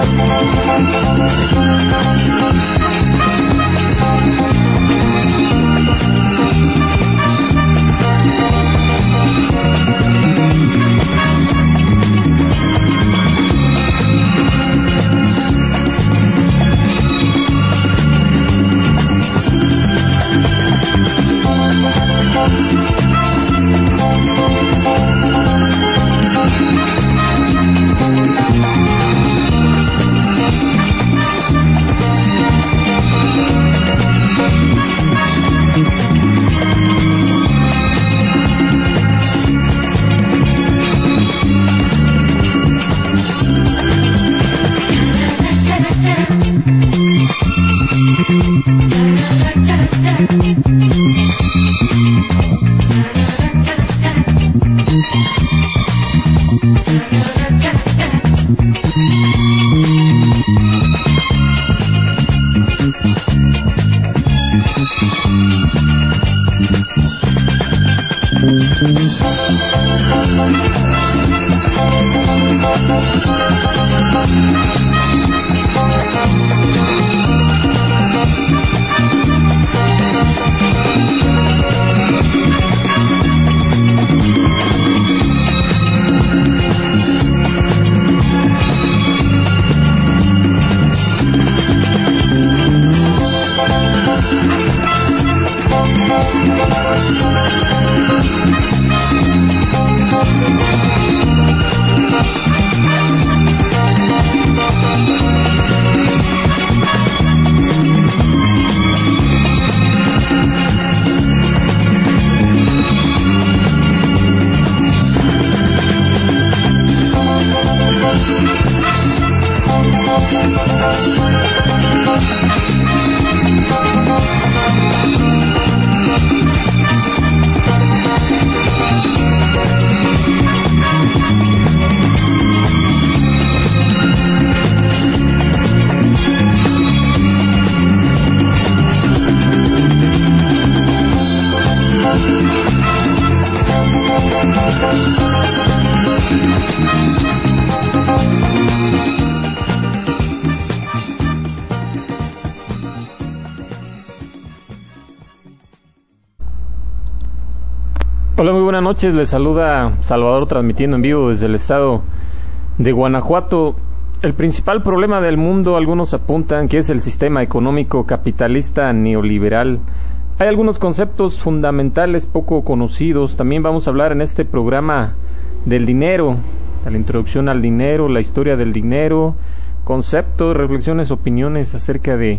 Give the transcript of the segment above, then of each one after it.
Hola, muy buenas noches, les saluda Salvador transmitiendo en vivo desde el estado de Guanajuato. El principal problema del mundo, algunos apuntan que es el sistema económico capitalista neoliberal. Hay algunos conceptos fundamentales poco conocidos. También vamos a hablar en este programa del dinero, de la introducción al dinero, la historia del dinero, conceptos, reflexiones, opiniones acerca de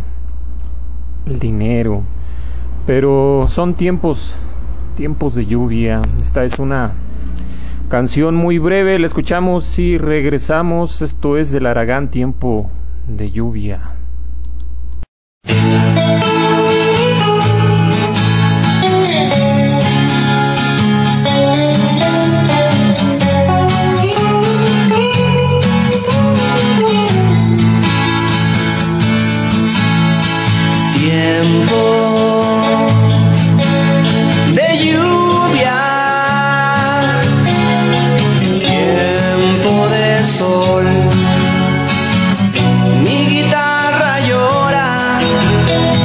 el dinero. Pero son tiempos de lluvia. Esta es una canción muy breve, la escuchamos y regresamos. Esto es del Aragán, Tiempo de Lluvia. Sol, mi guitarra llora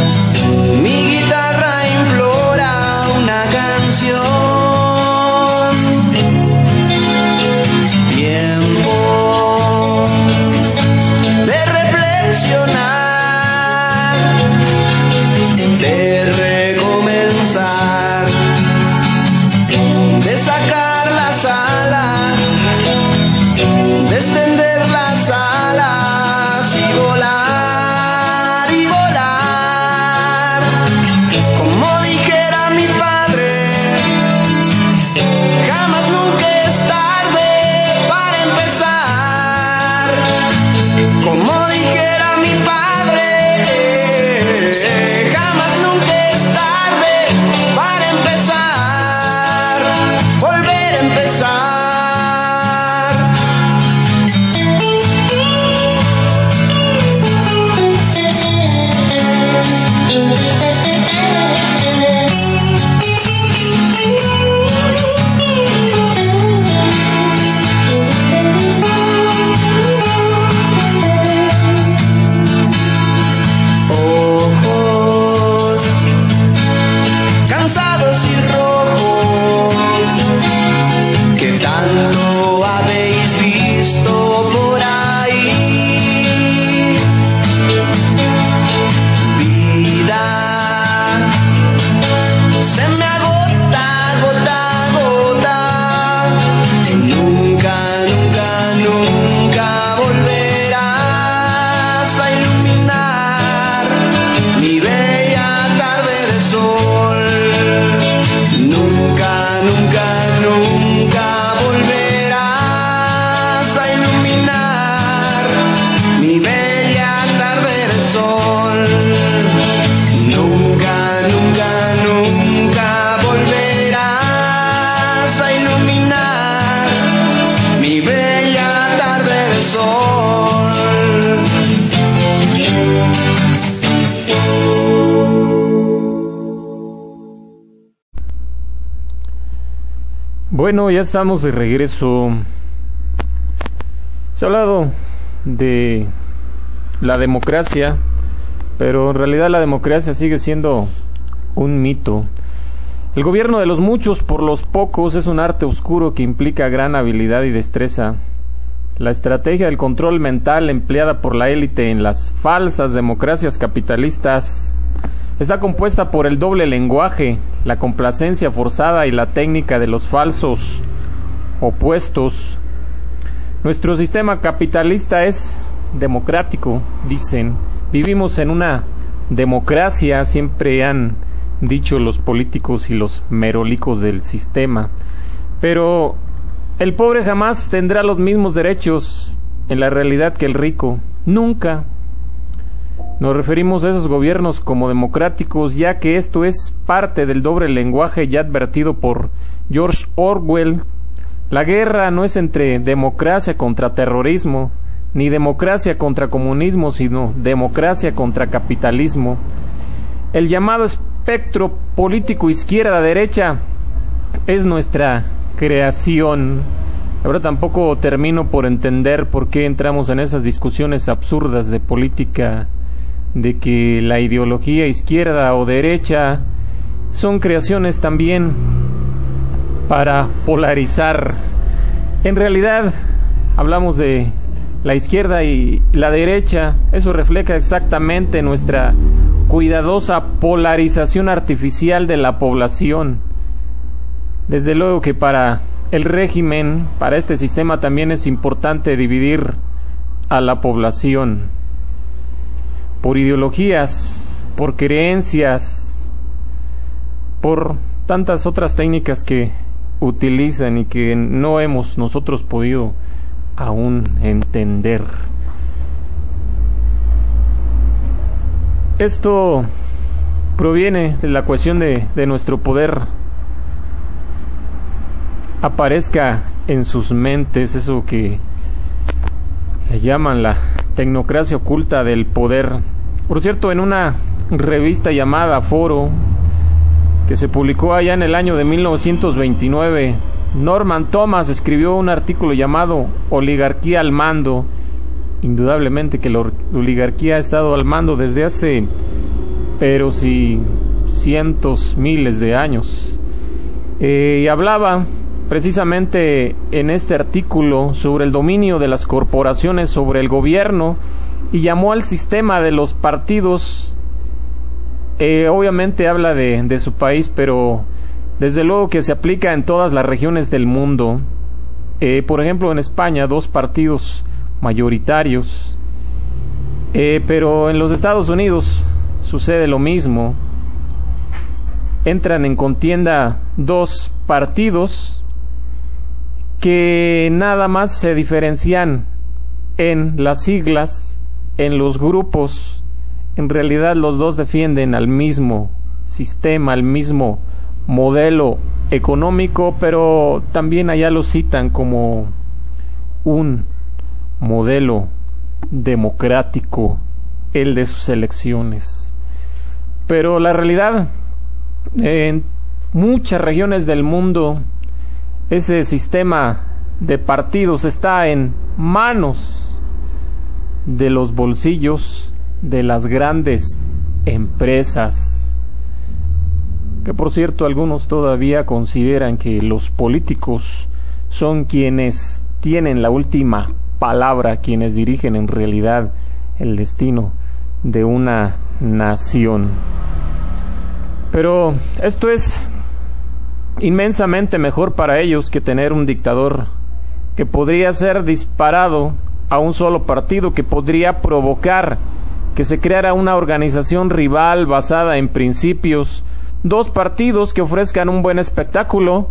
Bueno, ya estamos de regreso. Se ha hablado de la democracia, pero en realidad la democracia sigue siendo un mito. El gobierno de los muchos por los pocos es un arte oscuro que implica gran habilidad y destreza. La estrategia del control mental empleada por la élite en las falsas democracias capitalistas está compuesta por el doble lenguaje, la complacencia forzada y la técnica de los falsos opuestos. Nuestro sistema capitalista es democrático, dicen. Vivimos en una democracia, siempre han dicho los políticos y los merolicos del sistema. Pero el pobre jamás tendrá los mismos derechos en la realidad que el rico. Nunca. Nos referimos a esos gobiernos como democráticos, ya que esto es parte del doble lenguaje ya advertido por George Orwell. La guerra no es entre democracia contra terrorismo, ni democracia contra comunismo, sino democracia contra capitalismo. El llamado espectro político izquierda-derecha es nuestra creación. Ahora tampoco termino por entender por qué entramos en esas discusiones absurdas de política, de que la ideología izquierda o derecha son creaciones también para polarizar. En realidad hablamos de la izquierda y la derecha. Eso refleja exactamente nuestra cuidadosa polarización artificial de la población. Desde luego que para el régimen, para este sistema también es importante dividir a la población por ideologías, por creencias, por tantas otras técnicas que utilizan y que no hemos nosotros podido aún entender. Esto proviene de la cuestión de nuestro poder aparezca en sus mentes, eso que le llaman la tecnocracia oculta del poder. Por cierto, en una revista llamada Foro, que se publicó allá en el año de 1929, Norman Thomas escribió un artículo llamado Oligarquía al mando. Indudablemente que la oligarquía ha estado al mando desde hace, pero sí, cientos, miles de años. Y hablaba precisamente en este artículo sobre el dominio de las corporaciones sobre el gobierno y llamó al sistema de los partidos. Obviamente habla de su país, pero desde luego que se aplica en todas las regiones del mundo. Por ejemplo, en España, 2 partidos mayoritarios, pero en los Estados Unidos sucede lo mismo. Entran en contienda 2 partidos que nada más se diferencian en las siglas, en los grupos. En realidad los dos defienden al mismo sistema, al mismo modelo económico, pero también allá lo citan como un modelo democrático, el de sus elecciones. Pero la realidad, en muchas regiones del mundo, ese sistema de partidos está en manos de los bolsillos de las grandes empresas, que por cierto algunos todavía consideran que los políticos son quienes tienen la última palabra, quienes dirigen en realidad el destino de una nación. Pero esto es inmensamente mejor para ellos que tener un dictador que podría ser disparado a un solo partido, que podría provocar que se creara una organización rival basada en principios, 2 partidos que ofrezcan un buen espectáculo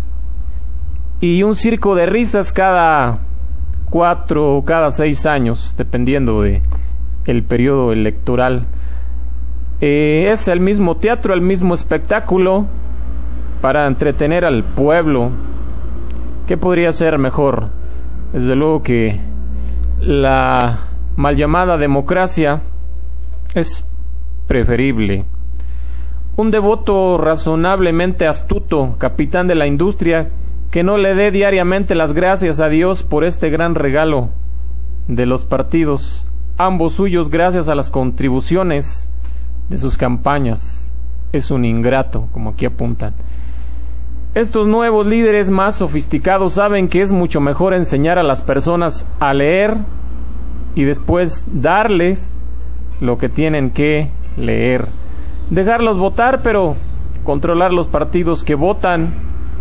y un circo de risas cada 4 o cada 6 años, dependiendo de el periodo electoral. Es el mismo teatro, el mismo espectáculo para entretener al pueblo. ¿Qué podría ser mejor? Desde luego que la mal llamada democracia es preferible. Un devoto razonablemente astuto, capitán de la industria, que no le dé diariamente las gracias a Dios por este gran regalo de los partidos, ambos suyos gracias a las contribuciones de sus campañas. Es un ingrato, como aquí apuntan. Estos nuevos líderes más sofisticados saben que es mucho mejor enseñar a las personas a leer y después darles lo que tienen que leer. Dejarlos votar, pero controlar los partidos que votan.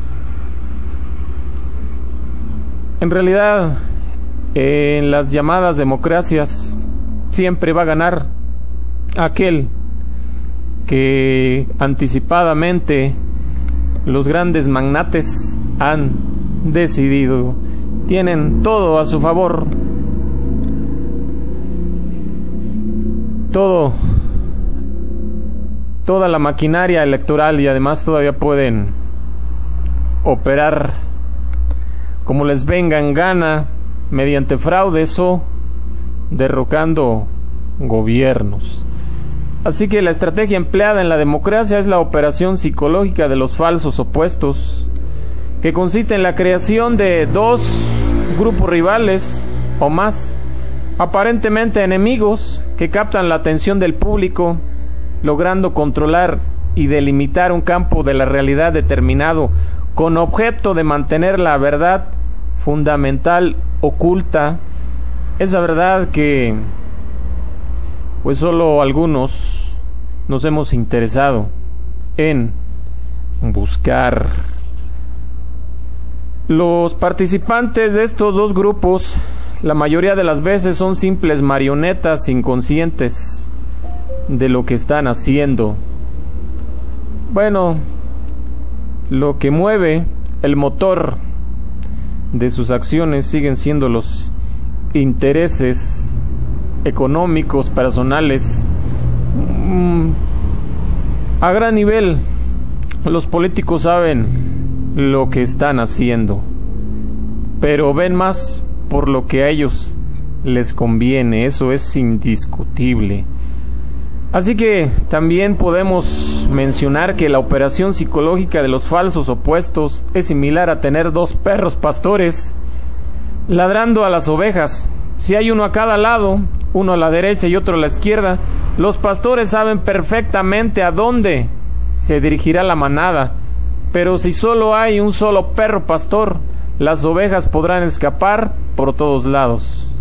En realidad, en las llamadas democracias siempre va a ganar aquel que anticipadamente los grandes magnates han decidido. Tienen todo a su favor, toda la maquinaria electoral, y además todavía pueden operar como les venga en gana mediante fraudes o derrocando gobiernos. Así que la estrategia empleada en la democracia es la operación psicológica de los falsos opuestos, que consiste en la creación de dos grupos rivales o más, aparentemente enemigos, que captan la atención del público, logrando controlar y delimitar un campo de la realidad determinado, con objeto de mantener la verdad fundamental oculta, esa verdad que pues solo algunos nos hemos interesado en buscar. Los participantes de estos dos grupos la mayoría de las veces son simples marionetas inconscientes de lo que están haciendo. Bueno, lo que mueve el motor de sus acciones siguen siendo los intereses económicos, personales. A gran nivel, los políticos saben lo que están haciendo, pero ven más por lo que a ellos les conviene. Eso es indiscutible. Así que también podemos mencionar que la operación psicológica de los falsos opuestos es similar a tener dos perros pastores ladrando a las ovejas. Si hay uno a cada lado, uno a la derecha y otro a la izquierda, los pastores saben perfectamente a dónde se dirigirá la manada. Pero si solo hay un solo perro pastor, las ovejas podrán escapar por todos lados.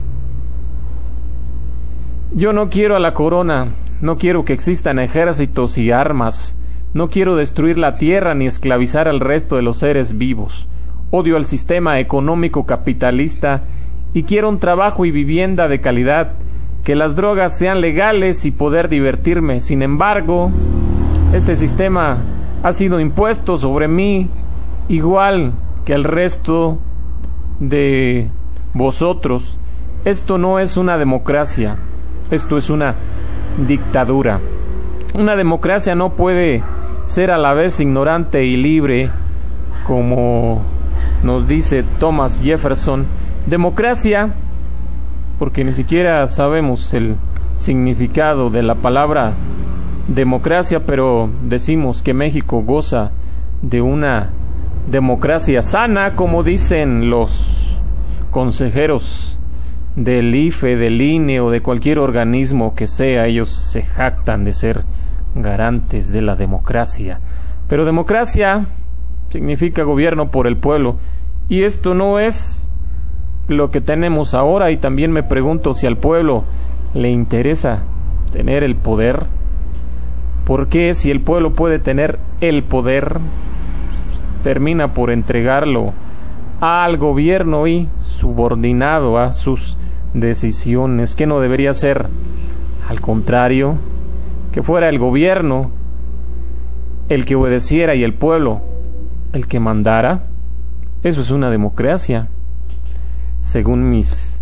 Yo no quiero a la corona, no quiero que existan ejércitos y armas, no quiero destruir la tierra ni esclavizar al resto de los seres vivos. Odio el sistema económico capitalista y quiero un trabajo y vivienda de calidad, que las drogas sean legales y poder divertirme. Sin embargo, este sistema ha sido impuesto sobre mí igual que el resto de vosotros. Esto no es una democracia, esto es una dictadura. Una democracia no puede ser a la vez ignorante y libre, como nos dice Thomas Jefferson. Democracia, porque ni siquiera sabemos el significado de la palabra democracia, pero decimos que México goza de una democracia sana, como dicen los consejeros del IFE, del INE o de cualquier organismo que sea. Ellos se jactan de ser garantes de la democracia, pero democracia significa gobierno por el pueblo, y esto no es lo que tenemos ahora. Y también me pregunto si al pueblo le interesa tener el poder. ¿Por qué, si el pueblo puede tener el poder, termina por entregarlo al gobierno y subordinado a sus decisiones? ¿Qué no debería ser al contrario? Que fuera el gobierno el que obedeciera y el pueblo el que mandara. Eso es una democracia, según mis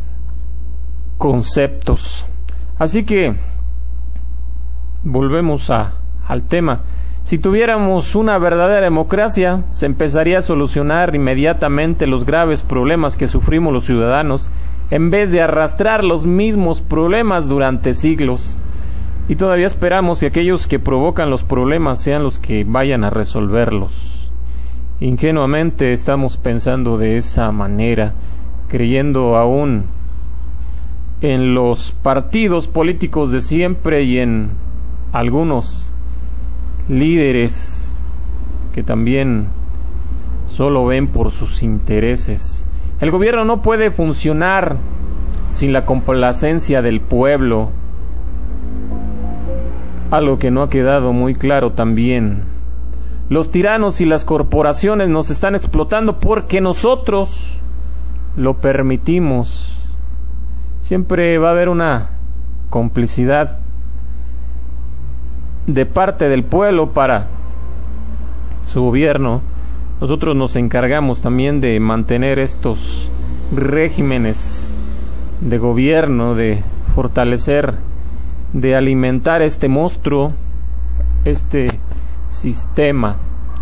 conceptos. Así que volvemos al tema. Si tuviéramos una verdadera democracia, se empezaría a solucionar inmediatamente los graves problemas que sufrimos los ciudadanos, en vez de arrastrar los mismos problemas durante siglos. Y todavía esperamos que aquellos que provocan los problemas sean los que vayan a resolverlos. ingenuamente estamos pensando de esa manera, creyendo aún en los partidos políticos de siempre y en algunos líderes que también solo ven por sus intereses. El gobierno no puede funcionar sin la complacencia del pueblo, algo que no ha quedado muy claro también. Los tiranos y las corporaciones nos están explotando porque nosotros lo permitimos. Siempre va a haber una complicidad de parte del pueblo para su gobierno. Nosotros nos encargamos también de mantener estos regímenes de gobierno, de fortalecer, de alimentar este monstruo, este sistema.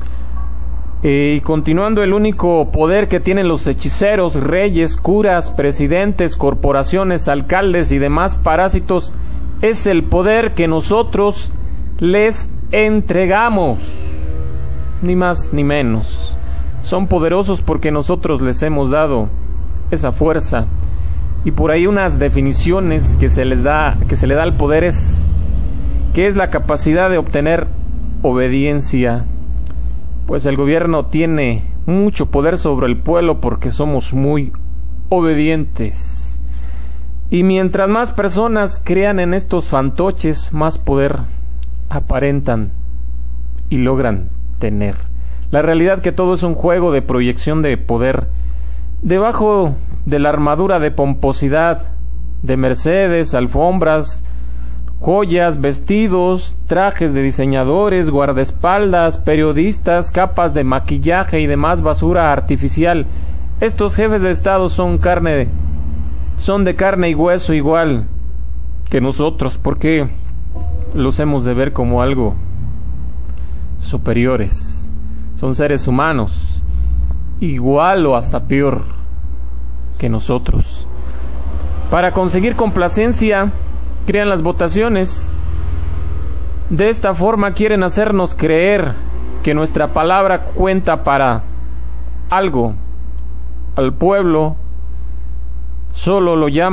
Y continuando, el único poder que tienen los hechiceros, reyes, curas, presidentes, corporaciones, alcaldes y demás parásitos es el poder que nosotros les entregamos, ni más ni menos. Son poderosos porque nosotros les hemos dado esa fuerza. Y por ahí unas definiciones que se le da al poder es que es la capacidad de obtener obediencia. Pues el gobierno tiene mucho poder sobre el pueblo porque somos muy obedientes. Y mientras más personas crean en estos fantoches, más poder aparentan y logran tener. La realidad que todo es un juego de proyección de poder. Debajo de la armadura de pomposidad, de Mercedes, alfombras, joyas, vestidos, trajes de diseñadores, guardaespaldas, periodistas, capas de maquillaje y demás basura artificial, estos jefes de Estado son de carne y hueso igual que nosotros, porque los hemos de ver como algo superiores. Son seres humanos, igual o hasta peor que nosotros. Para conseguir complacencia, crean las votaciones. De esta forma quieren hacernos creer que nuestra palabra cuenta para algo. Al pueblo solo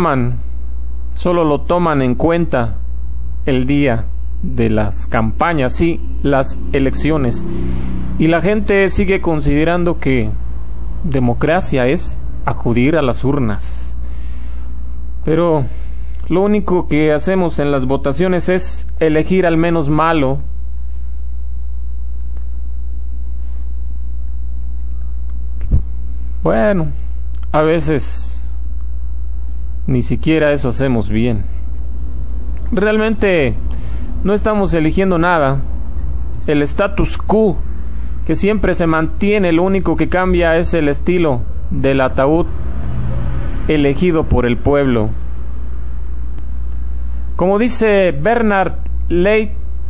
lo toman en cuenta el día de las campañas, sí, las elecciones. Y la gente sigue considerando que democracia es acudir a las urnas. Pero lo único que hacemos en las votaciones es elegir al menos malo. Bueno, a veces ni siquiera eso hacemos bien. Realmente no estamos eligiendo nada. El status quo que siempre se mantiene, lo único que cambia es el estilo del ataúd elegido por el pueblo. Como dice Bernard Leiter,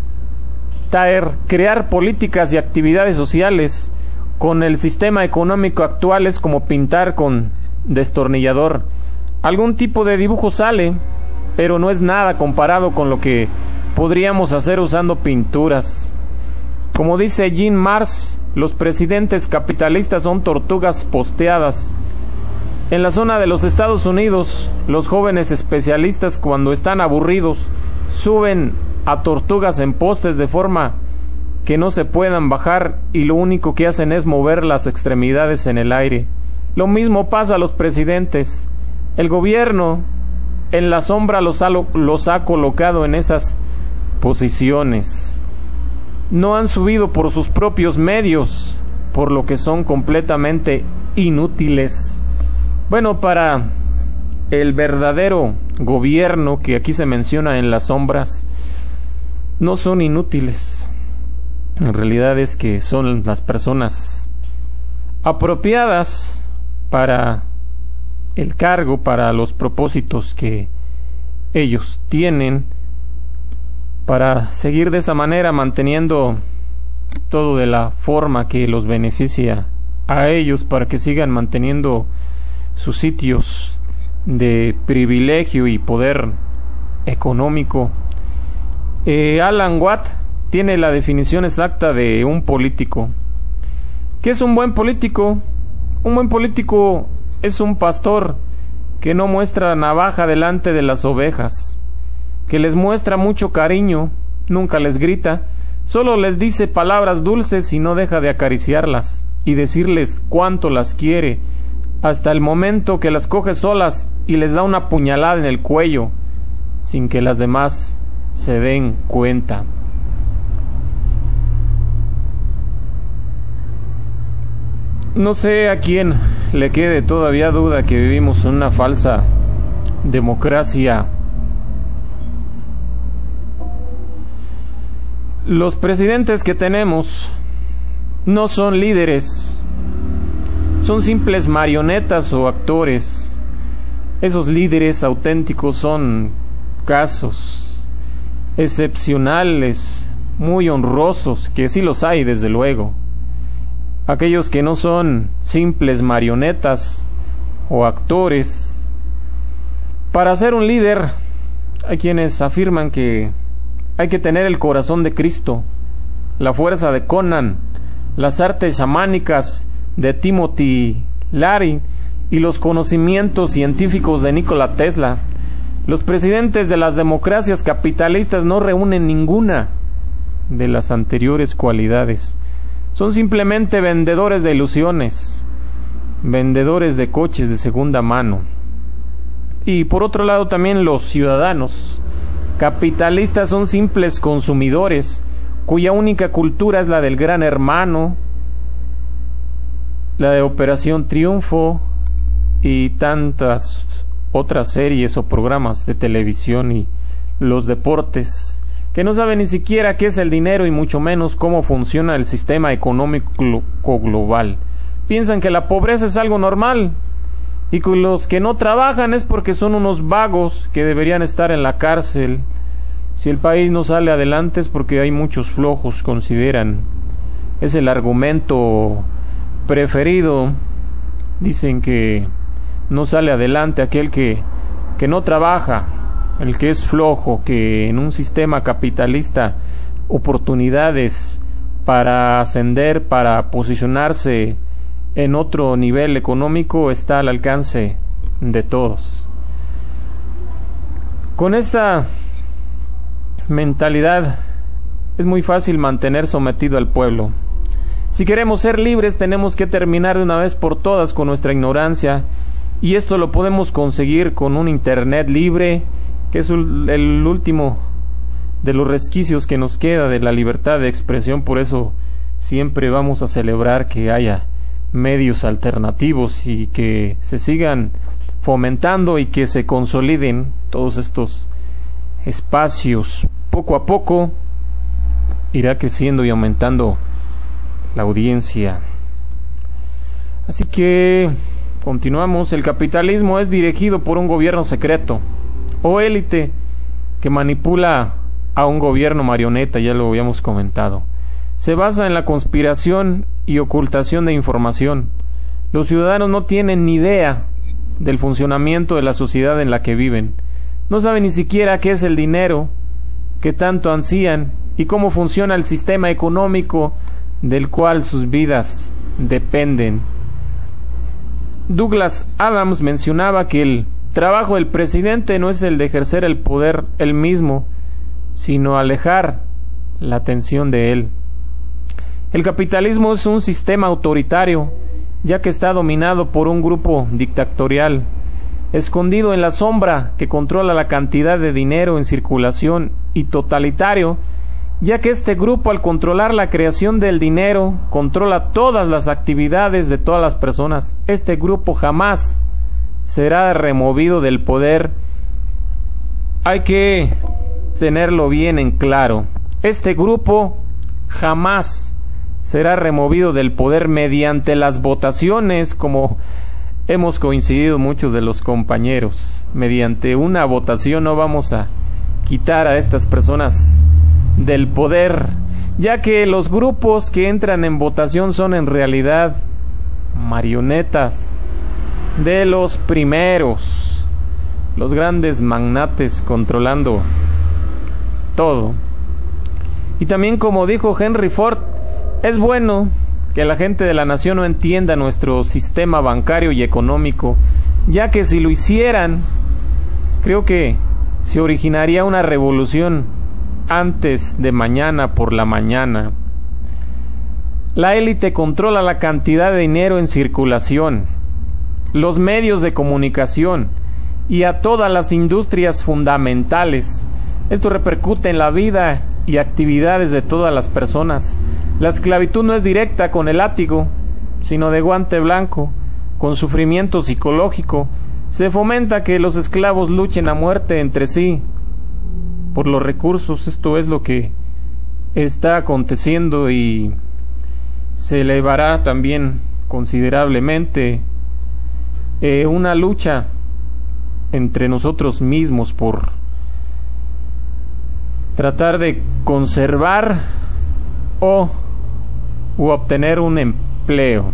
crear políticas y actividades sociales con el sistema económico actual es como pintar con destornillador. Algún tipo de dibujo sale, pero no es nada comparado con lo que podríamos hacer usando pinturas. Como dice Jean Mars, los presidentes capitalistas son tortugas posteadas. En la zona de los Estados Unidos, los jóvenes especialistas, cuando están aburridos, suben a tortugas en postes de forma que no se puedan bajar y lo único que hacen es mover las extremidades en el aire. Lo mismo pasa a los presidentes. El gobierno en la sombra los ha colocado en esas posiciones. No han subido por sus propios medios, por lo que son completamente inútiles. Bueno, para el verdadero gobierno que aquí se menciona en las sombras, no son inútiles. En realidad es que son las personas apropiadas para el cargo, para los propósitos que ellos tienen, para seguir de esa manera manteniendo todo de la forma que los beneficia a ellos, para que sigan manteniendo sus sitios de privilegio y poder económico. Alan Watt tiene la definición exacta de un político, ¿Qué es un buen político? Un buen político es un pastor que no muestra navaja delante de las ovejas, que les muestra mucho cariño, nunca les grita, solo les dice palabras dulces y no deja de acariciarlas y decirles cuánto las quiere, hasta el momento que las coge solas y les da una puñalada en el cuello, sin que las demás se den cuenta. No sé a quién le quede todavía duda que vivimos en una falsa democracia. Los presidentes que tenemos no son líderes, son simples marionetas o actores. Esos líderes auténticos son casos excepcionales, muy honrosos, que sí los hay desde luego. Aquellos que no son simples marionetas o actores. Para ser un líder, hay quienes afirman que hay que tener el corazón de Cristo, la fuerza de Conan, las artes chamánicas de Timothy Leary y los conocimientos científicos de Nikola Tesla. Los presidentes de las democracias capitalistas no reúnen ninguna de las anteriores cualidades. Son simplemente vendedores de ilusiones, vendedores de coches de segunda mano. Y por otro lado también los ciudadanos capitalistas son simples consumidores, cuya única cultura es la del Gran Hermano, la de Operación Triunfo y tantas otras series o programas de televisión y los deportes, que no saben ni siquiera qué es el dinero y mucho menos cómo funciona el sistema económico global. Piensan que la pobreza es algo normal y que los que no trabajan es porque son unos vagos que deberían estar en la cárcel. Si el país no sale adelante es porque hay muchos flojos, consideran. Es el argumento preferido. Dicen que no sale adelante aquel que no trabaja, el que es flojo, que en un sistema capitalista oportunidades para ascender, para posicionarse en otro nivel económico está al alcance de todos. Con esta mentalidad es muy fácil mantener sometido al pueblo. Si queremos ser libres tenemos que terminar de una vez por todas con nuestra ignorancia, y esto lo podemos conseguir con un internet libre, que es el último de los resquicios que nos queda de la libertad de expresión. Por eso siempre vamos a celebrar que haya medios alternativos y que se sigan fomentando y que se consoliden todos estos espacios. Poco a poco irá creciendo y aumentando la audiencia. Así que continuamos. El capitalismo es dirigido por un gobierno secreto o élite que manipula a un gobierno marioneta, ya lo habíamos comentado. Se basa en la conspiración y ocultación de información. Los ciudadanos no tienen ni idea del funcionamiento de la sociedad en la que viven. No saben ni siquiera qué es el dinero que tanto ansían y cómo funciona el sistema económico del cual sus vidas dependen. Douglas Adams mencionaba que el trabajo del presidente no es el de ejercer el poder él mismo, sino alejar la atención de él. El capitalismo es un sistema autoritario, ya que está dominado por un grupo dictatorial, escondido en la sombra que controla la cantidad de dinero en circulación, y totalitario, ya que este grupo, al controlar la creación del dinero, controla todas las actividades de todas las personas. Este grupo jamás será removido del poder. Hay que tenerlo bien en claro. Este grupo jamás será removido del poder mediante las votaciones, como hemos coincidido muchos de los compañeros. Mediante una votación no vamos a quitar a estas personas del poder, ya que los grupos que entran en votación son en realidad marionetas de los primeros, los grandes magnates controlando todo. Y también, como dijo Henry Ford, es bueno que la gente de la nación no entienda nuestro sistema bancario y económico, ya que si lo hicieran, creo que se originaría una revolución antes de mañana por la mañana. La élite controla la cantidad de dinero en circulación, los medios de comunicación y a todas las industrias fundamentales. Esto repercute en la vida y actividades de todas las personas. La esclavitud no es directa con el látigo, sino de guante blanco, con sufrimiento psicológico. Se fomenta que los esclavos luchen a muerte entre sí por los recursos. Esto es lo que está aconteciendo y se elevará también considerablemente una lucha entre nosotros mismos por tratar de conservar u obtener un empleo.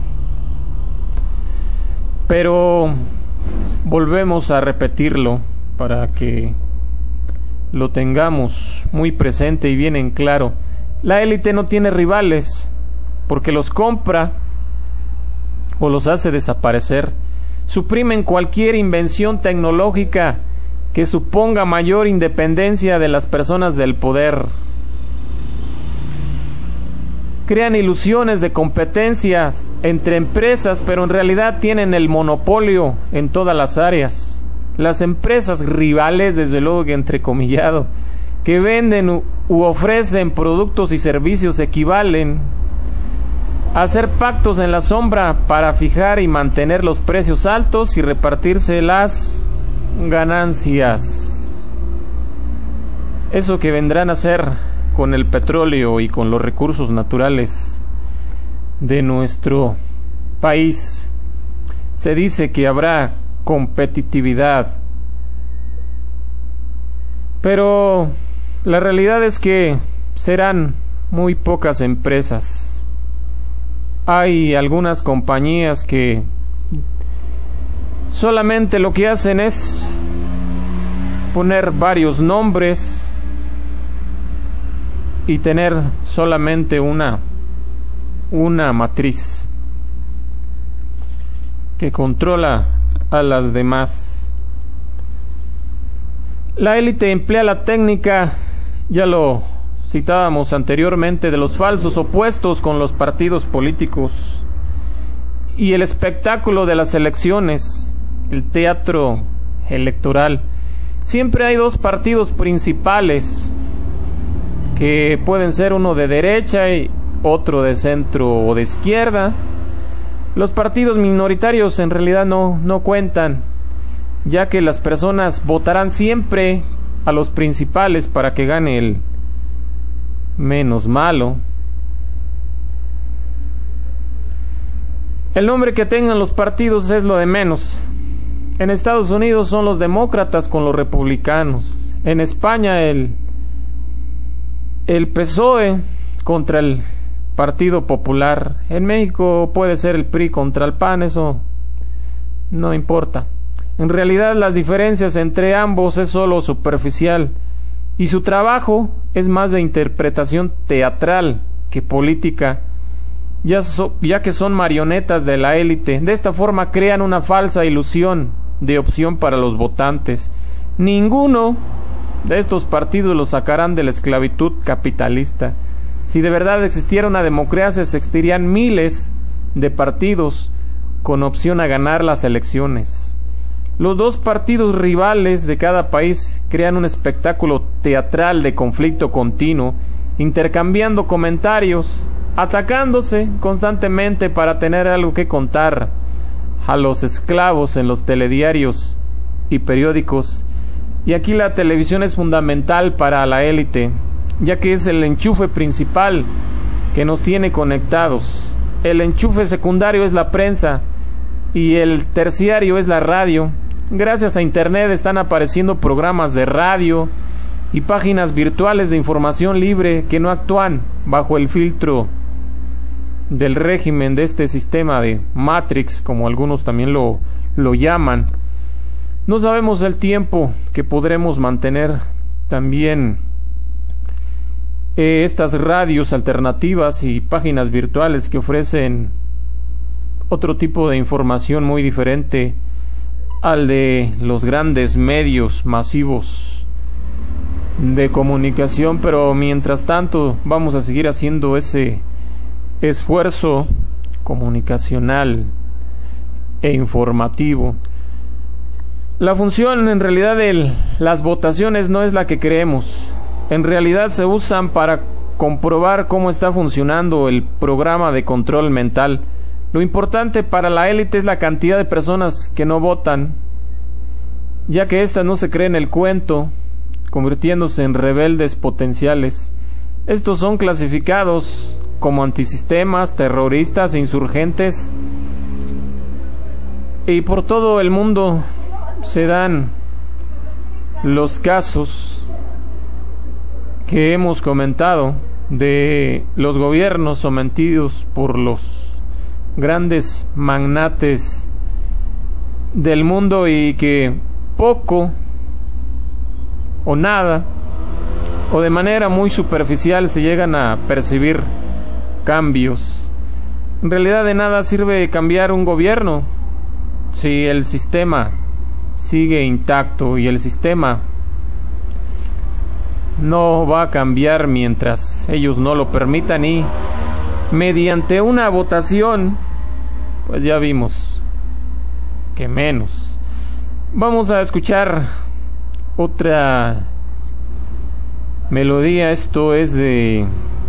Pero volvemos a repetirlo para que lo tengamos muy presente y bien en claro. La élite no tiene rivales porque los compra o los hace desaparecer. Suprimen cualquier invención tecnológica que suponga mayor independencia de las personas del poder. Crean ilusiones de competencias entre empresas, pero en realidad tienen el monopolio en todas las áreas. Las empresas rivales, desde luego que entrecomillado, que venden u ofrecen productos y servicios equivalen a hacer pactos en la sombra para fijar y mantener los precios altos y repartirse las ganancias. Eso que vendrán a hacer con el petróleo y con los recursos naturales de nuestro país. Se dice que habrá competitividad, pero la realidad es que serán muy pocas empresas. Hay algunas compañías que solamente lo que hacen es poner varios nombres y tener solamente una matriz que controla a las demás. La élite emplea la técnica, ya lo citábamos anteriormente, de los falsos opuestos con los partidos políticos y el espectáculo de las elecciones, el teatro electoral. Siempre hay dos partidos principales que pueden ser uno de derecha y otro de centro o de izquierda. Los partidos minoritarios en realidad no cuentan, ya que las personas votarán siempre a los principales para que gane el menos malo. El nombre que tengan los partidos es lo de menos. En Estados Unidos son los demócratas con los republicanos. En España el PSOE contra el Partido Popular. En México puede ser el PRI contra el PAN, eso no importa. En realidad las diferencias entre ambos es solo superficial y su trabajo es más de interpretación teatral que política, ya que son marionetas de la élite. De esta forma crean una falsa ilusión de opción para los votantes. Ninguno de estos partidos los sacarán de la esclavitud capitalista. Si de verdad existiera una democracia, existirían miles de partidos con opción a ganar las elecciones. Los dos partidos rivales de cada país crean un espectáculo teatral de conflicto continuo, intercambiando comentarios, atacándose constantemente para tener algo que contar a los esclavos en los telediarios y periódicos. Y aquí la televisión es fundamental para la élite, ya que es el enchufe principal que nos tiene conectados. El enchufe secundario es la prensa y el terciario es la radio. Gracias a Internet están apareciendo programas de radio y páginas virtuales de información libre que no actúan bajo el filtro del régimen de este sistema de Matrix, como algunos también lo llaman. No sabemos el tiempo que podremos mantener también estas radios alternativas y páginas virtuales que ofrecen otro tipo de información muy diferente al de los grandes medios masivos de comunicación, pero mientras tanto vamos a seguir haciendo ese esfuerzo comunicacional e informativo. La función en realidad de las votaciones no es la que creemos. En realidad se usan para comprobar cómo está funcionando el programa de control mental. Lo importante para la élite es la cantidad de personas que no votan, ya que éstas no se creen el cuento, convirtiéndose en rebeldes potenciales. Estos son clasificados como antisistemas, terroristas e insurgentes, y por todo el mundo se dan los casos que hemos comentado de los gobiernos sometidos por los grandes magnates del mundo y que poco o nada o de manera muy superficial se llegan a percibir cambios. En realidad de nada sirve cambiar un gobierno si el sistema sigue intacto, y el sistema no va a cambiar mientras ellos no lo permitan, y mediante una votación pues ya vimos que menos. Vamos a escuchar otra melodía. Esto es de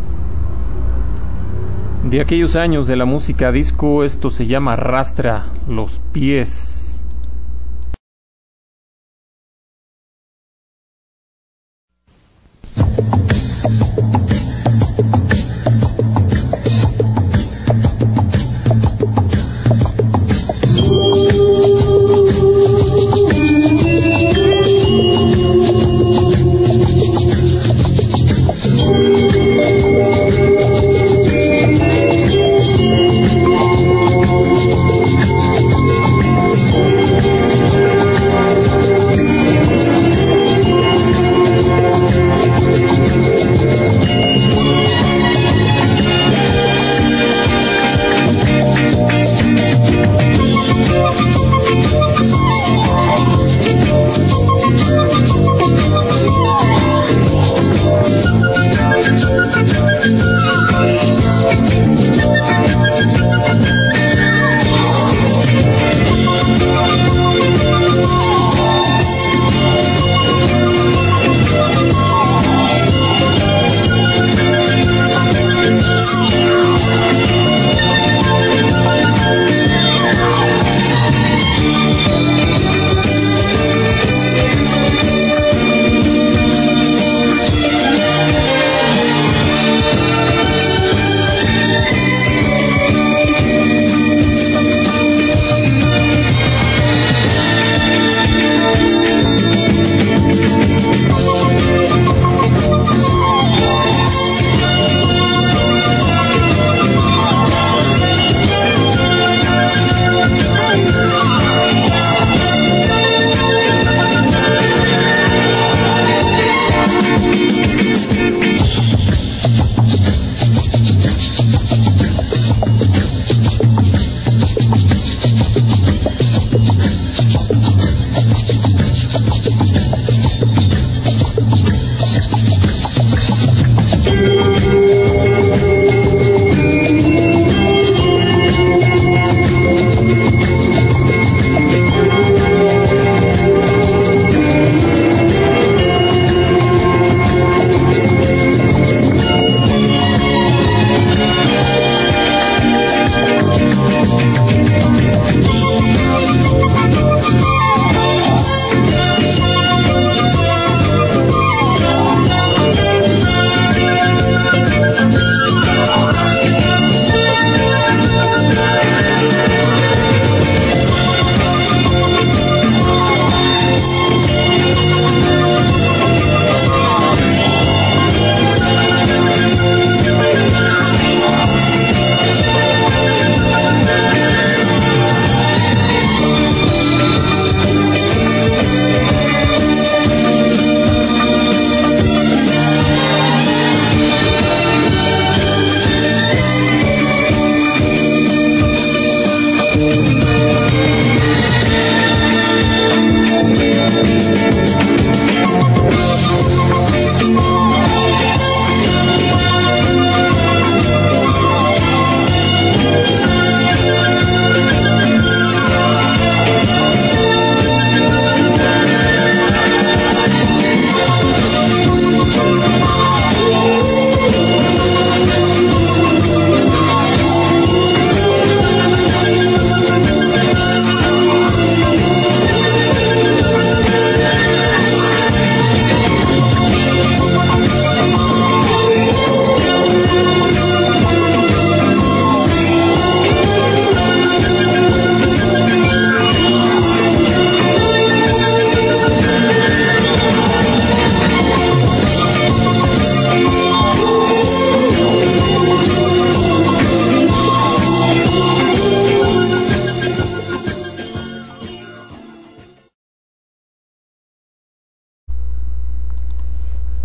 aquellos años de la música disco. Esto se llama Arrastra los pies.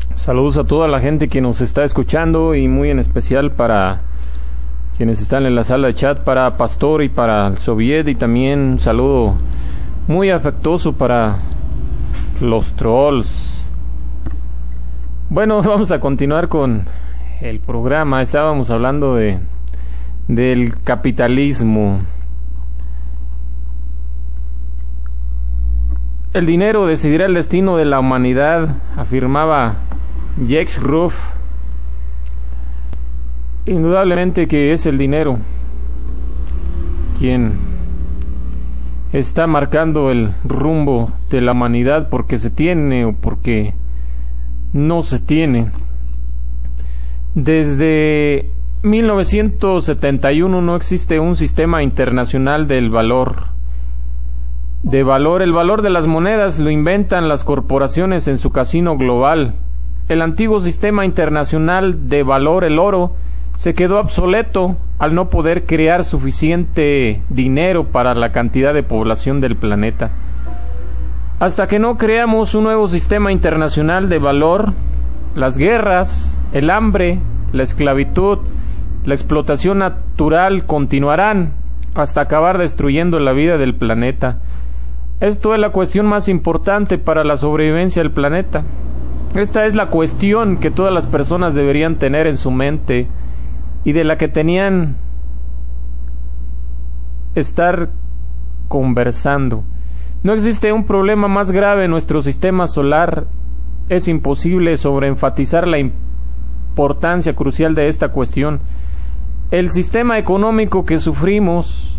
Saludos a toda la gente que nos está escuchando y muy en especial para quienes están en la sala de chat, para Pastor y para el Soviet, y también un saludo muy afectuoso para los trolls. Bueno, vamos a continuar con el programa. Estábamos hablando del capitalismo. El dinero decidirá el destino de la humanidad, afirmaba Jacques Ruff. Indudablemente que es el dinero quien está marcando el rumbo de la humanidad, porque se tiene o porque no se tiene. Desde 1971 no existe un sistema internacional del valor. El valor de las monedas lo inventan las corporaciones en su casino global. El antiguo sistema internacional de valor, el oro, se quedó obsoleto al no poder crear suficiente dinero para la cantidad de población del planeta. Hasta que no creamos un nuevo sistema internacional de valor, las guerras, el hambre, la esclavitud, la explotación natural continuarán hasta acabar destruyendo la vida del planeta. Esto es la cuestión más importante para la sobrevivencia del planeta. Esta es la cuestión que todas las personas deberían tener en su mente y de la que tenían estar conversando. No existe un problema más grave en nuestro sistema solar. Es imposible sobreenfatizar la importancia crucial de esta cuestión. El sistema económico que sufrimos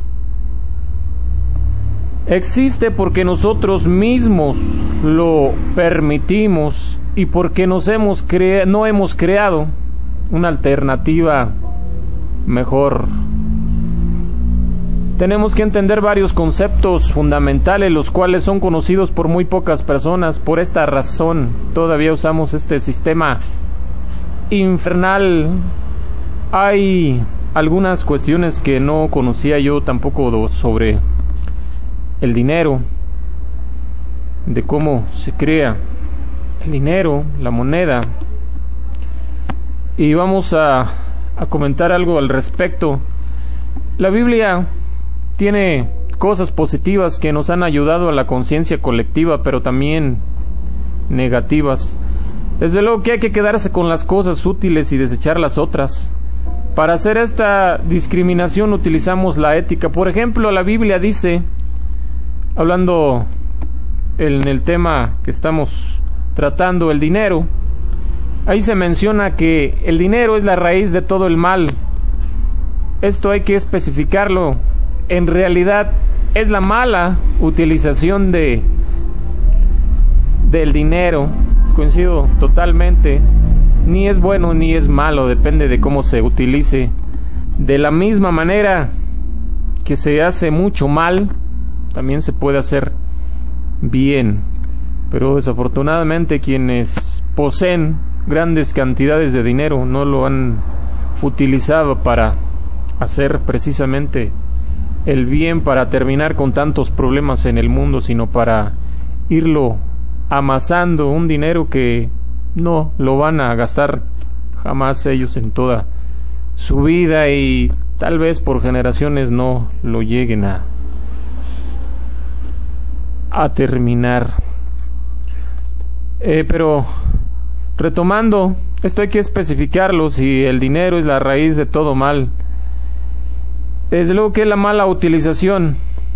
existe porque nosotros mismos lo permitimos y porque no hemos creado una alternativa mejor. Tenemos que entender varios conceptos fundamentales, los cuales son conocidos por muy pocas personas. Por esta razón todavía usamos este sistema infernal. Hay algunas cuestiones que no conocía yo tampoco sobre el dinero, de cómo se crea el dinero, la moneda, y vamos a comentar algo al respecto. La Biblia tiene cosas positivas que nos han ayudado a la conciencia colectiva, pero también negativas. Desde luego que hay que quedarse con las cosas útiles y desechar las otras. Para hacer esta discriminación utilizamos la ética. Por ejemplo, la Biblia dice, hablando en el tema que estamos tratando, el dinero, ahí se menciona que el dinero es la raíz de todo el mal. Esto hay que especificarlo. En realidad es la mala utilización del dinero. Coincido totalmente. Ni es bueno ni es malo, depende de cómo se utilice. De la misma manera que se hace mucho mal, también se puede hacer bien, pero desafortunadamente quienes poseen grandes cantidades de dinero no lo han utilizado para hacer precisamente el bien, para terminar con tantos problemas en el mundo, sino para irlo amasando, un dinero que no lo van a gastar jamás ellos en toda su vida y tal vez por generaciones no lo lleguen a terminar. Pero retomando, esto hay que especificarlo. Si el dinero es la raíz de todo mal, desde luego que es la mala utilización,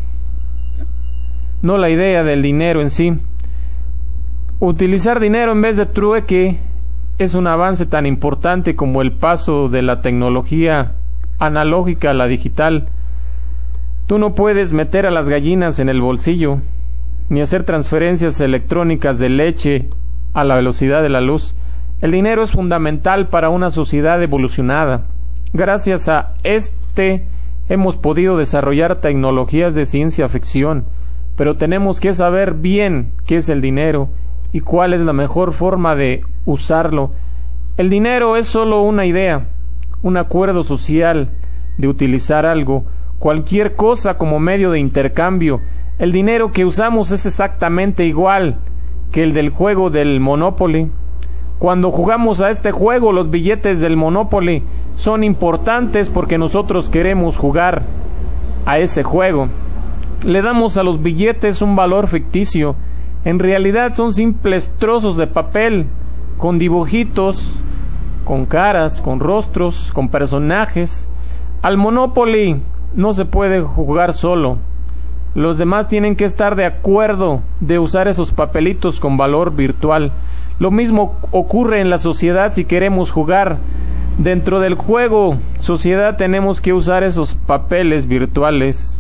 no la idea del dinero en sí. Utilizar dinero en vez de trueque es un avance tan importante como el paso de la tecnología analógica a la digital. Tú no puedes meter a las gallinas en el bolsillo, ni hacer transferencias electrónicas de leche a la velocidad de la luz. El dinero es fundamental para una sociedad evolucionada. Gracias a hemos podido desarrollar tecnologías de ciencia ficción, pero tenemos que saber bien qué es el dinero y cuál es la mejor forma de usarlo. El dinero es solo una idea, un acuerdo social de utilizar algo, cualquier cosa como medio de intercambio. El dinero que usamos es exactamente igual que el del juego del Monopoly. Cuando jugamos a este juego, los billetes del Monopoly son importantes porque nosotros queremos jugar a ese juego. Le damos a los billetes un valor ficticio. En realidad son simples trozos de papel con dibujitos, con caras, con rostros, con personajes. Al Monopoly no se puede jugar solo. Los demás tienen que estar de acuerdo de usar esos papelitos con valor virtual. Lo mismo ocurre en la sociedad si queremos jugar. Dentro del juego sociedad tenemos que usar esos papeles virtuales.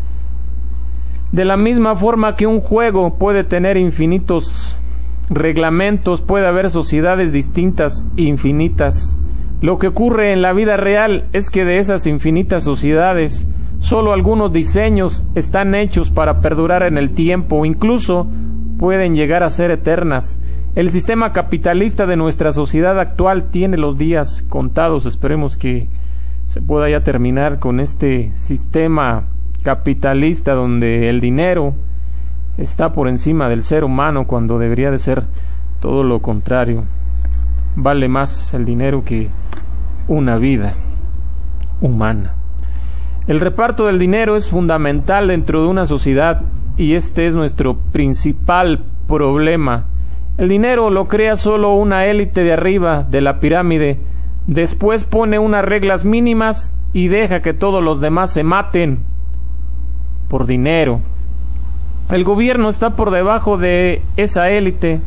De la misma forma que un juego puede tener infinitos reglamentos, puede haber sociedades distintas e infinitas. Lo que ocurre en la vida real es que de esas infinitas sociedades, solo algunos diseños están hechos para perdurar en el tiempo, incluso pueden llegar a ser eternas. El sistema capitalista de nuestra sociedad actual tiene los días contados. Esperemos que se pueda ya terminar con este sistema capitalista donde el dinero está por encima del ser humano, cuando debería de ser todo lo contrario. Vale más el dinero que una vida humana. El reparto del dinero es fundamental dentro de una sociedad y este es nuestro principal problema. El dinero lo crea solo una élite de arriba de la pirámide, después pone unas reglas mínimas y deja que todos los demás se maten por dinero. El gobierno está por debajo de esa élite.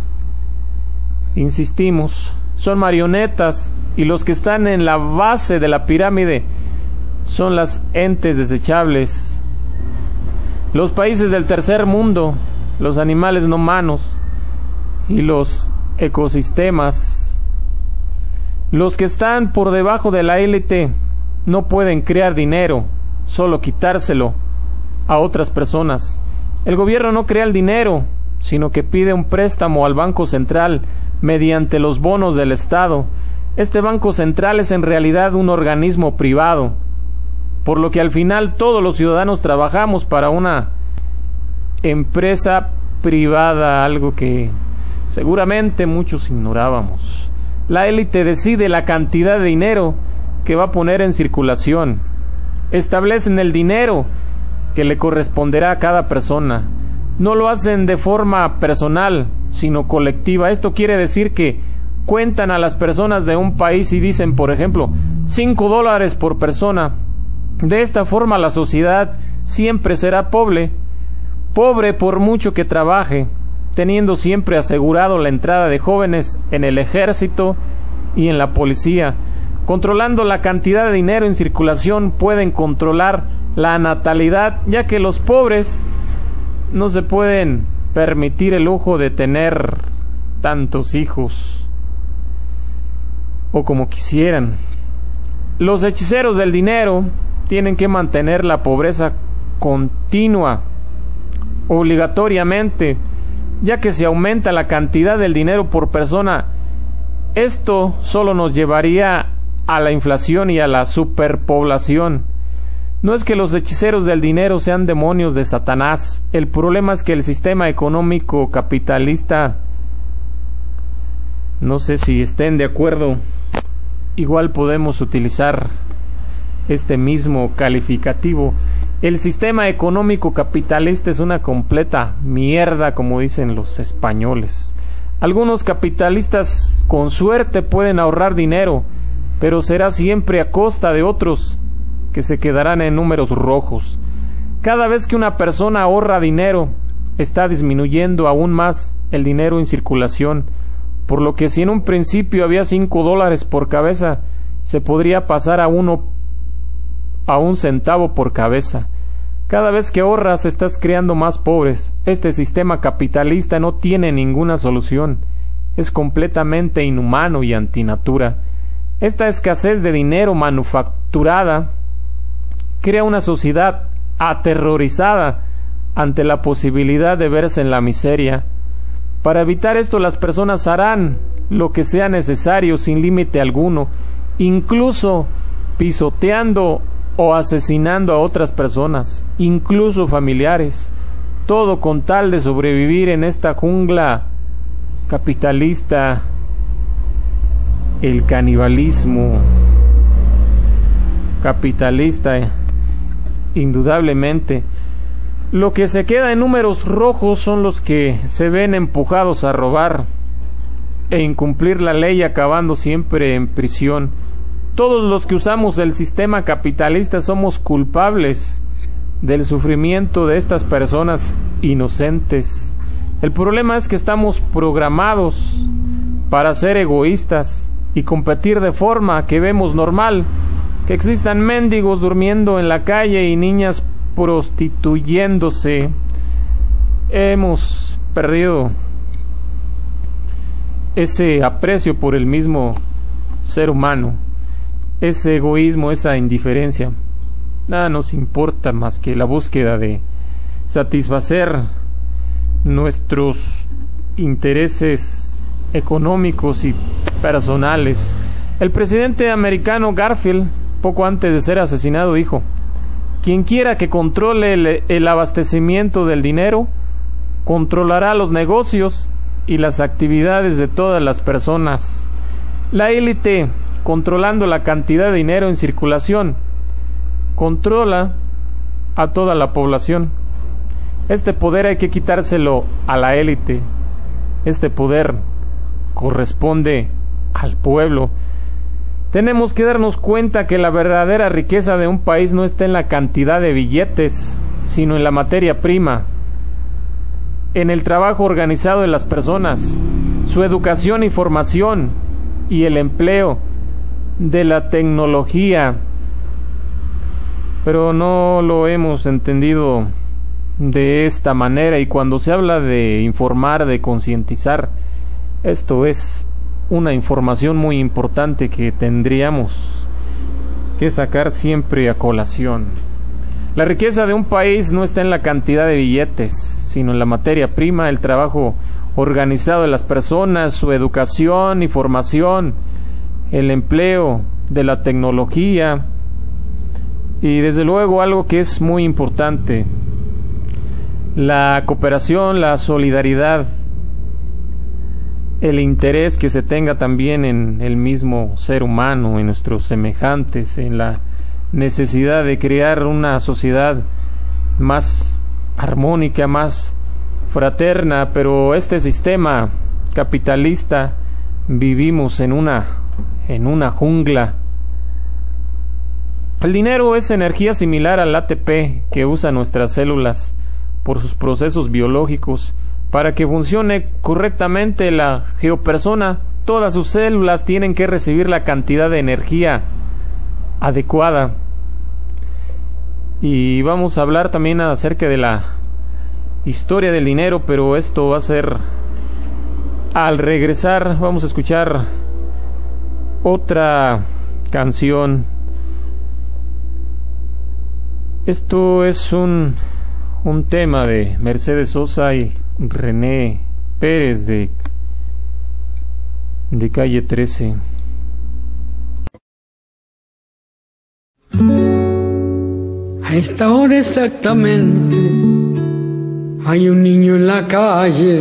Insistimos, son marionetas y los que están en la base de la pirámide son las entes desechables. Los países del tercer mundo, los animales no humanos y los ecosistemas. Los que están por debajo de la élite no pueden crear dinero, solo quitárselo a otras personas. El gobierno no crea el dinero, sino que pide un préstamo al Banco Central mediante los bonos del Estado. Este Banco Central es en realidad un organismo privado, por lo que al final todos los ciudadanos trabajamos para una empresa privada, algo que seguramente muchos ignorábamos. La élite decide la cantidad de dinero que va a poner en circulación. Establecen el dinero que le corresponderá a cada persona. No lo hacen de forma personal, sino colectiva. Esto quiere decir que cuentan a las personas de un país y dicen, por ejemplo, $5 por persona. De esta forma la sociedad siempre será pobre por mucho que trabaje, teniendo siempre asegurado la entrada de jóvenes en el ejército y en la policía. Controlando la cantidad de dinero en circulación pueden controlar la natalidad, ya que los pobres no se pueden permitir el lujo de tener tantos hijos o como quisieran. Los hechiceros del dinero tienen que mantener la pobreza continua, obligatoriamente, ya que si aumenta la cantidad del dinero por persona, esto solo nos llevaría a la inflación y a la superpoblación. No es que los hechiceros del dinero sean demonios de Satanás, el problema es que el sistema económico capitalista, no sé si estén de acuerdo, igual podemos utilizar este mismo calificativo. El sistema económico capitalista es una completa mierda, como dicen los españoles. Algunos capitalistas con suerte pueden ahorrar dinero, pero será siempre a costa de otros que se quedarán en números rojos. Cada vez que una persona ahorra dinero, está disminuyendo aún más el dinero en circulación, por lo que si en un principio había $5 por cabeza, se podría pasar a un centavo por cabeza. Cada vez que ahorras estás creando más pobres. Este sistema capitalista no tiene ninguna solución. Es completamente inhumano y antinatura. Esta escasez de dinero manufacturada crea una sociedad aterrorizada ante la posibilidad de verse en la miseria. Para evitar esto, las personas harán lo que sea necesario sin límite alguno, incluso pisoteando o asesinando a otras personas, incluso familiares, todo con tal de sobrevivir en esta jungla capitalista el canibalismo capitalista, indudablemente. Lo que se queda en números rojos son los que se ven empujados a robar e incumplir la ley, acabando siempre en prisión. Todos los que usamos el sistema capitalista somos culpables del sufrimiento de estas personas inocentes. El problema es que estamos programados para ser egoístas y competir de forma que vemos normal, que existan mendigos durmiendo en la calle y niñas prostituyéndose. Hemos perdido ese aprecio por el mismo ser humano, ese egoísmo, esa indiferencia. Nada nos importa más que la búsqueda de satisfacer nuestros intereses económicos y personales. El presidente americano Garfield, poco antes de ser asesinado, dijo: quien quiera que controle el abastecimiento del dinero, controlará los negocios y las actividades de todas las personas. La élite, controlando la cantidad de dinero en circulación, controla a toda la población. Este poder hay que quitárselo a la élite. Este poder corresponde al pueblo. Tenemos que darnos cuenta que la verdadera riqueza de un país no está en la cantidad de billetes, sino en la materia prima, en el trabajo organizado de las personas, su educación y formación, y el empleo de la tecnología. Pero no lo hemos entendido de esta manera, y cuando se habla de informar, de concientizar, esto es una información muy importante que tendríamos que sacar siempre a colación. La riqueza de un país no está en la cantidad de billetes, sino en la materia prima, el trabajo organizado de las personas, su educación y formación, el empleo de la tecnología, y desde luego algo que es muy importante, la cooperación, la solidaridad, el interés que se tenga también en el mismo ser humano, en nuestros semejantes, en la necesidad de crear una sociedad más armónica, más fraterna. Pero este sistema capitalista, vivimos en una jungla. El dinero es energía similar al ATP que usan nuestras células por sus procesos biológicos. Para que funcione correctamente la geopersona, todas sus células tienen que recibir la cantidad de energía adecuada. Y vamos a hablar también acerca de la historia del dinero, pero esto va a ser al regresar. Vamos a escuchar otra canción. Esto es un tema de Mercedes Sosa y René Pérez de Calle 13. A esta hora exactamente hay un niño en la calle.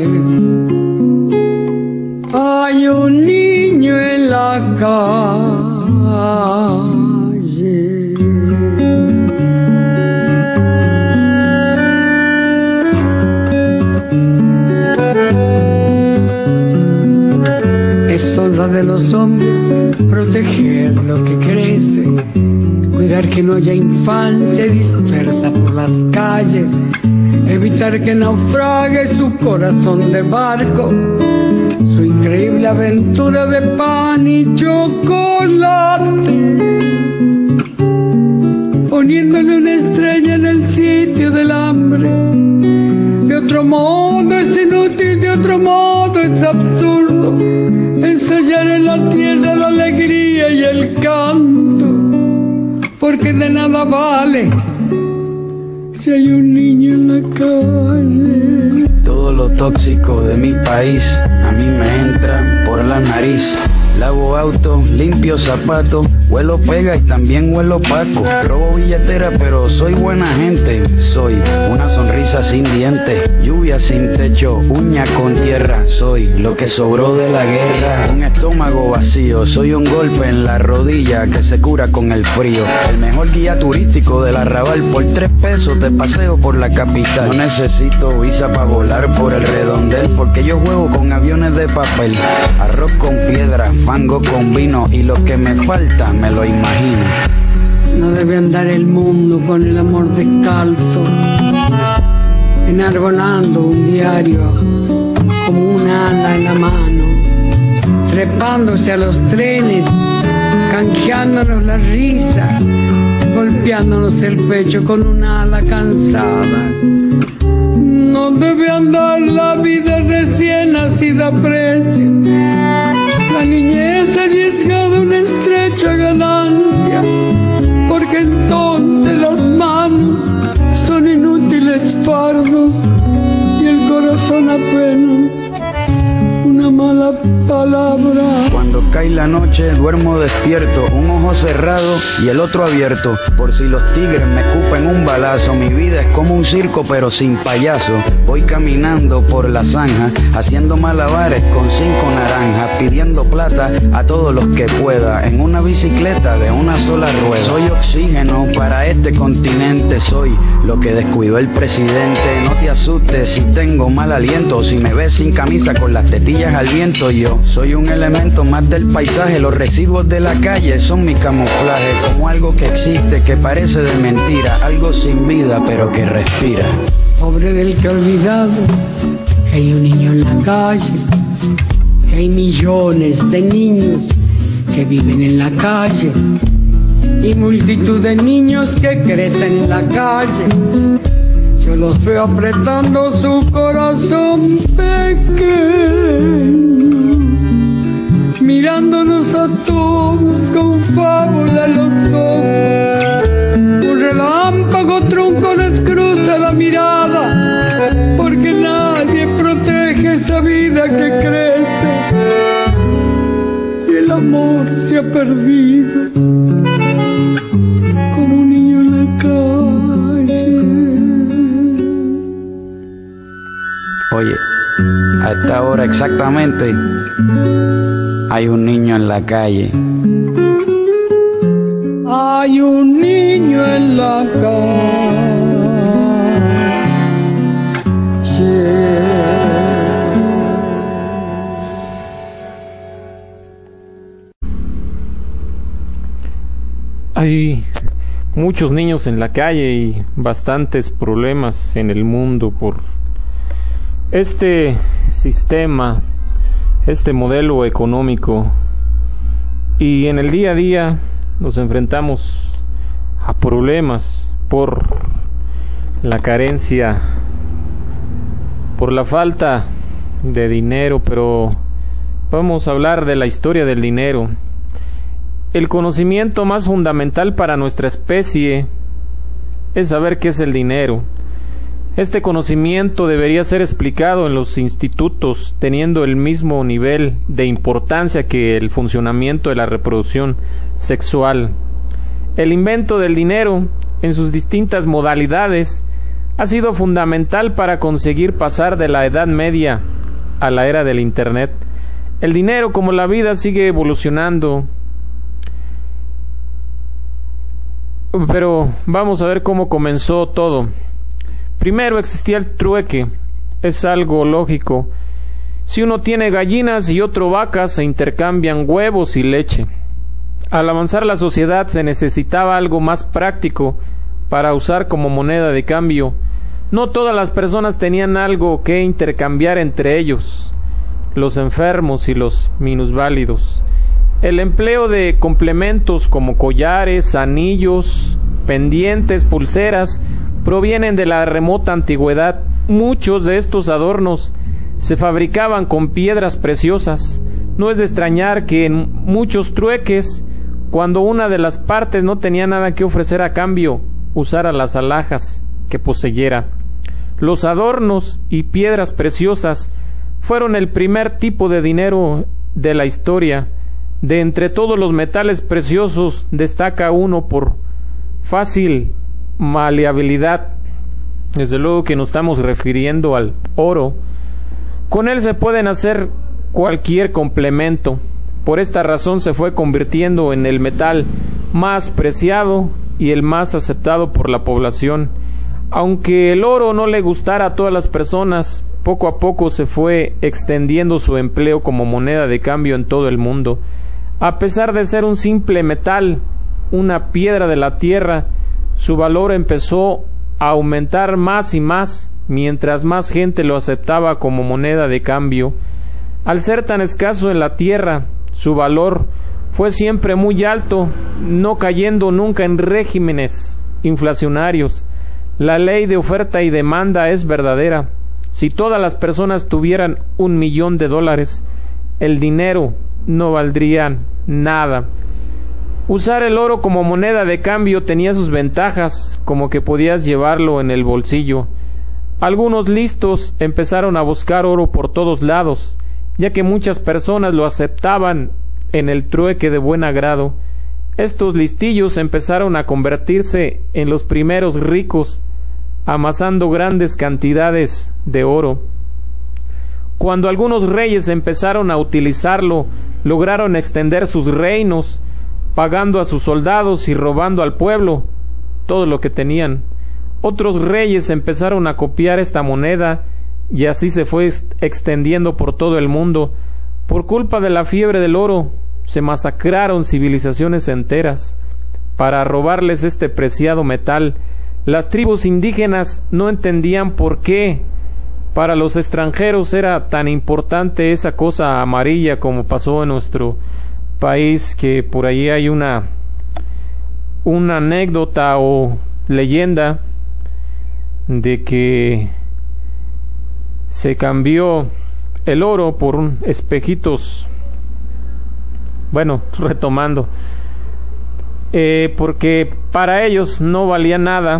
Hay un niño en la calle. Es honra de los hombres proteger lo que crece, cuidar que no haya infancia dispersa por las calles, evitar que naufrague su corazón de barco, su increíble aventura de pan y chocolate, poniéndole una estrella en el sitio del hambre. De otro modo es inútil, de otro modo es absurdo ensayar en la tierra la alegría y el canto, porque de nada vale si hay un niño en la calle. Todo lo tóxico de mi país a mí me entra por la nariz. Lavo auto, limpio zapatos, huelo pega y también huelo paco. Robo billetera pero soy buena gente. Soy una sonrisa sin dientes, lluvia sin techo, uña con tierra. Soy lo que sobró de la guerra. Un estómago vacío, soy un golpe en la rodilla que se cura con el frío. El mejor guía turístico del Arrabal, por 3 pesos te paseo por la capital. No necesito visa para volar por el redondel, porque yo juego con aviones de papel. Arroz con piedra, fango con vino, y lo que me falta me lo imagino. No debe andar el mundo con el amor descalzo, enarbolando un diario como un ala en la mano, trepándose a los trenes, canjeándonos la risa, golpeándonos el pecho con una ala cansada. No debe andar la vida recién nacida a precio, la niñez arriesgada una estrecha ganancia, porque entonces las manos son inútiles fardos y el corazón apenas una mala palabra. Cuando cae la noche duermo despierto, un ojo cerrado y el otro abierto, por si los tigres me escupen un balazo. Mi vida es como un circo pero sin payaso. Voy caminando por la zanja, haciendo malabares con 5 naranjas, pidiendo plata a todos los que pueda, en una bicicleta de una sola rueda. Soy oxígeno para este continente, soy lo que descuidó el presidente. No te asustes si tengo mal aliento, si me ves sin camisa con las tetillas al viento. Yo soy un elemento más del paisaje, los residuos de la calle son mi camuflaje, como algo que existe, que parece de mentira, algo sin vida pero que respira. Pobre del que ha olvidado que hay un niño en la calle, que hay millones de niños que viven en la calle y multitud de niños que crecen en la calle. Yo los veo apretando su corazón pequeño, mirándonos a todos con fábula en los ojos. Un relámpago tronco les cruza la mirada, porque nadie protege esa vida que crece y el amor se ha perdido como un niño en la calle. Oye, a esta hora exactamente hay un niño en la calle. Hay un niño en la calle. Hay muchos niños en la calle y bastantes problemas en el mundo por este sistema, este modelo económico, y en el día a día nos enfrentamos a problemas por la carencia, por la falta de dinero. Pero vamos a hablar de la historia del dinero. El conocimiento más fundamental para nuestra especie es saber qué es el dinero. Este conocimiento debería ser explicado en los institutos, teniendo el mismo nivel de importancia que el funcionamiento de la reproducción sexual. El invento del dinero, en sus distintas modalidades, ha sido fundamental para conseguir pasar de la Edad Media a la era del Internet. El dinero, como la vida, sigue evolucionando. Pero vamos a ver cómo comenzó todo. Primero existía el trueque. Es algo lógico. Si uno tiene gallinas y otro vacas, se intercambian huevos y leche. Al avanzar la sociedad se necesitaba algo más práctico para usar como moneda de cambio. No todas las personas tenían algo que intercambiar entre ellos, los enfermos y los minusválidos. El empleo de complementos como collares, anillos, pendientes, pulseras, provienen de la remota antigüedad. Muchos de estos adornos se fabricaban con piedras preciosas. No es de extrañar que en muchos trueques, cuando una de las partes no tenía nada que ofrecer a cambio, usara las alhajas que poseyera. Los adornos y piedras preciosas fueron el primer tipo de dinero de la historia. De entre todos los metales preciosos destaca uno por fácil maleabilidad. Desde luego que nos estamos refiriendo al oro. Con él se pueden hacer cualquier complemento. Por esta razón se fue convirtiendo en el metal más preciado y el más aceptado por la población. Aunque el oro no le gustara a todas las personas, poco a poco se fue extendiendo su empleo como moneda de cambio en todo el mundo. A pesar de ser un simple metal, una piedra de la tierra, su valor empezó a aumentar más y más, mientras más gente lo aceptaba como moneda de cambio. Al ser tan escaso en la tierra, su valor fue siempre muy alto, no cayendo nunca en regímenes inflacionarios. La ley de oferta y demanda es verdadera. Si todas las personas tuvieran $1,000,000, el dinero no valdría nada. Usar el oro como moneda de cambio tenía sus ventajas, como que podías llevarlo en el bolsillo. Algunos listos empezaron a buscar oro por todos lados, ya que muchas personas lo aceptaban en el trueque de buen agrado. Estos listillos empezaron a convertirse en los primeros ricos, amasando grandes cantidades de oro. Cuando algunos reyes empezaron a utilizarlo, lograron extender sus reinos, pagando a sus soldados y robando al pueblo todo lo que tenían. Otros reyes empezaron a copiar esta moneda y así se fue extendiendo por todo el mundo. Por culpa de la fiebre del oro, se masacraron civilizaciones enteras. Para robarles este preciado metal, las tribus indígenas no entendían por qué para los extranjeros era tan importante esa cosa amarilla, como pasó en nuestro país, que por ahí hay una anécdota o leyenda de que se cambió el oro por espejitos. Bueno, retomando, porque para ellos no valía nada.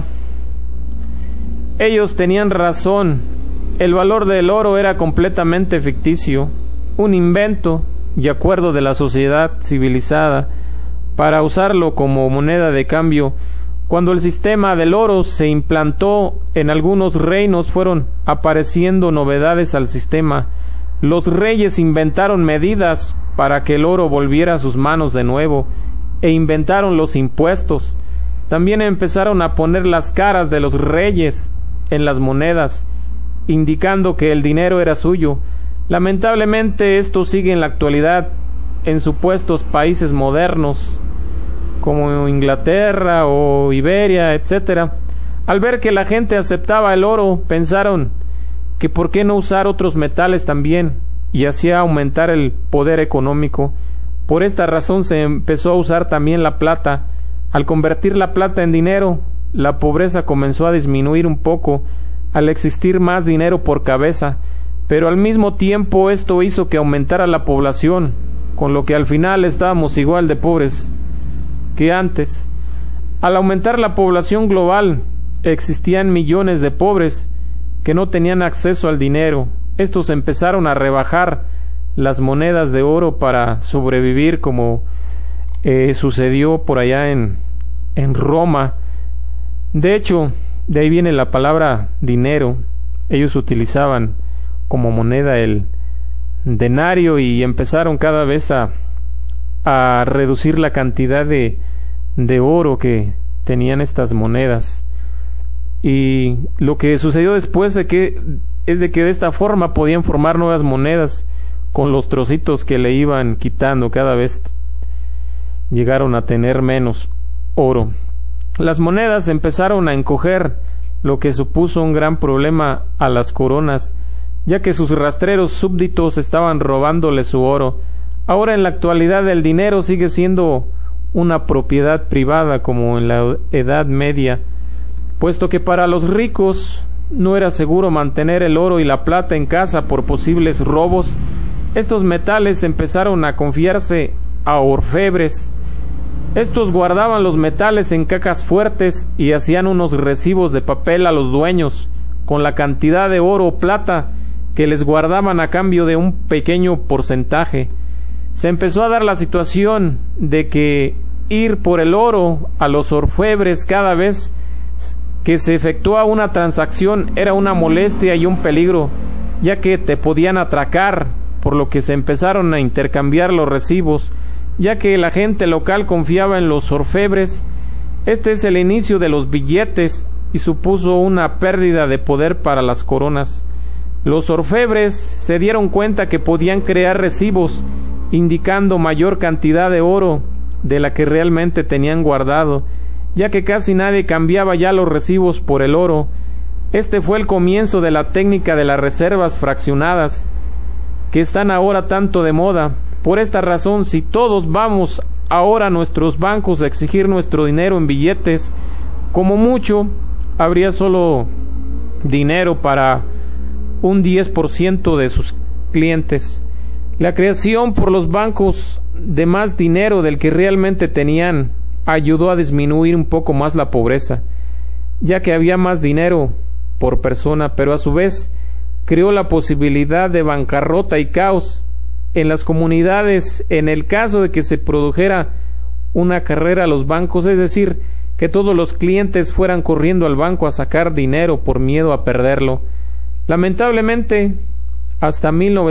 Ellos tenían razón. El valor del oro era completamente ficticio, un invento y acuerdo de la sociedad civilizada para usarlo como moneda de cambio. Cuando el sistema del oro se implantó en algunos reinos, fueron apareciendo novedades al sistema. Los reyes inventaron medidas para que el oro volviera a sus manos de nuevo, e inventaron los impuestos. También empezaron a poner las caras de los reyes en las monedas, indicando que el dinero era suyo. Lamentablemente esto sigue en la actualidad en supuestos países modernos como Inglaterra o Iberia, etc. Al ver que la gente aceptaba el oro, pensaron que por qué no usar otros metales también, y así aumentar el poder económico. Por esta razón se empezó a usar también la plata. Al convertir la plata en dinero, la pobreza comenzó a disminuir un poco al existir más dinero por cabeza, pero al mismo tiempo esto hizo que aumentara la población, con lo que al final estábamos igual de pobres que antes. Al aumentar la población global, existían millones de pobres que no tenían acceso al dinero. Estos empezaron a rebajar las monedas de oro para sobrevivir, como sucedió por allá en Roma. De hecho, de ahí viene la palabra dinero. Ellos utilizaban como moneda el denario y empezaron cada vez a reducir la cantidad de oro que tenían estas monedas. Y lo que sucedió después es de que de esta forma podían formar nuevas monedas con los trocitos que le iban quitando. Cada vez llegaron a tener menos oro. Las monedas empezaron a encoger, lo que supuso un gran problema a las coronas, ya que sus rastreros súbditos estaban robándole su oro. Ahora en la actualidad el dinero sigue siendo una propiedad privada como en la Edad Media, puesto que para los ricos no era seguro mantener el oro y la plata en casa por posibles robos. Estos metales empezaron a confiarse a orfebres. Estos guardaban los metales en cajas fuertes y hacían unos recibos de papel a los dueños con la cantidad de oro o plata que les guardaban a cambio de un pequeño porcentaje. se empezó a dar la situación de que ir por el oro a los orfebres cada vez que se efectuaba una transacción era una molestia y un peligro, ya que te podían atracar, por lo que se empezaron a intercambiar los recibos, ya que la gente local confiaba en los orfebres. Este es el inicio de los billetes y supuso una pérdida de poder para las coronas. Los orfebres se dieron cuenta que podían crear recibos indicando mayor cantidad de oro de la que realmente tenían guardado, ya que casi nadie cambiaba ya los recibos por el oro. Este fue el comienzo de la técnica de las reservas fraccionadas, que están ahora tanto de moda. Por esta razón, si todos vamos ahora a nuestros bancos a exigir nuestro dinero en billetes, como mucho, habría solo dinero para un 10% de sus clientes. La creación por los bancos de más dinero del que realmente tenían ayudó a disminuir un poco más la pobreza, ya que había más dinero por persona, pero a su vez creó la posibilidad de bancarrota y caos en las comunidades en el caso de que se produjera una carrera a los bancos, es decir, que todos los clientes fueran corriendo al banco a sacar dinero por miedo a perderlo. Lamentablemente, hasta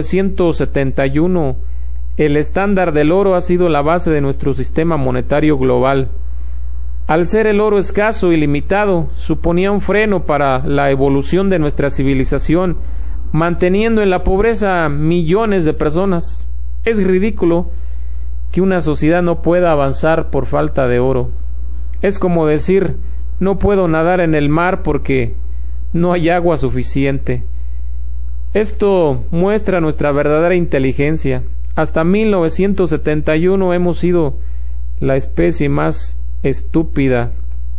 1971, el estándar del oro ha sido la base de nuestro sistema monetario global. Al ser el oro escaso y limitado, suponía un freno para la evolución de nuestra civilización, manteniendo en la pobreza a millones de personas. Es ridículo que una sociedad no pueda avanzar por falta de oro. Es como decir, no puedo nadar en el mar porque no hay agua suficiente. Esto muestra nuestra verdadera inteligencia. Hasta 1971 hemos sido la especie más estúpida.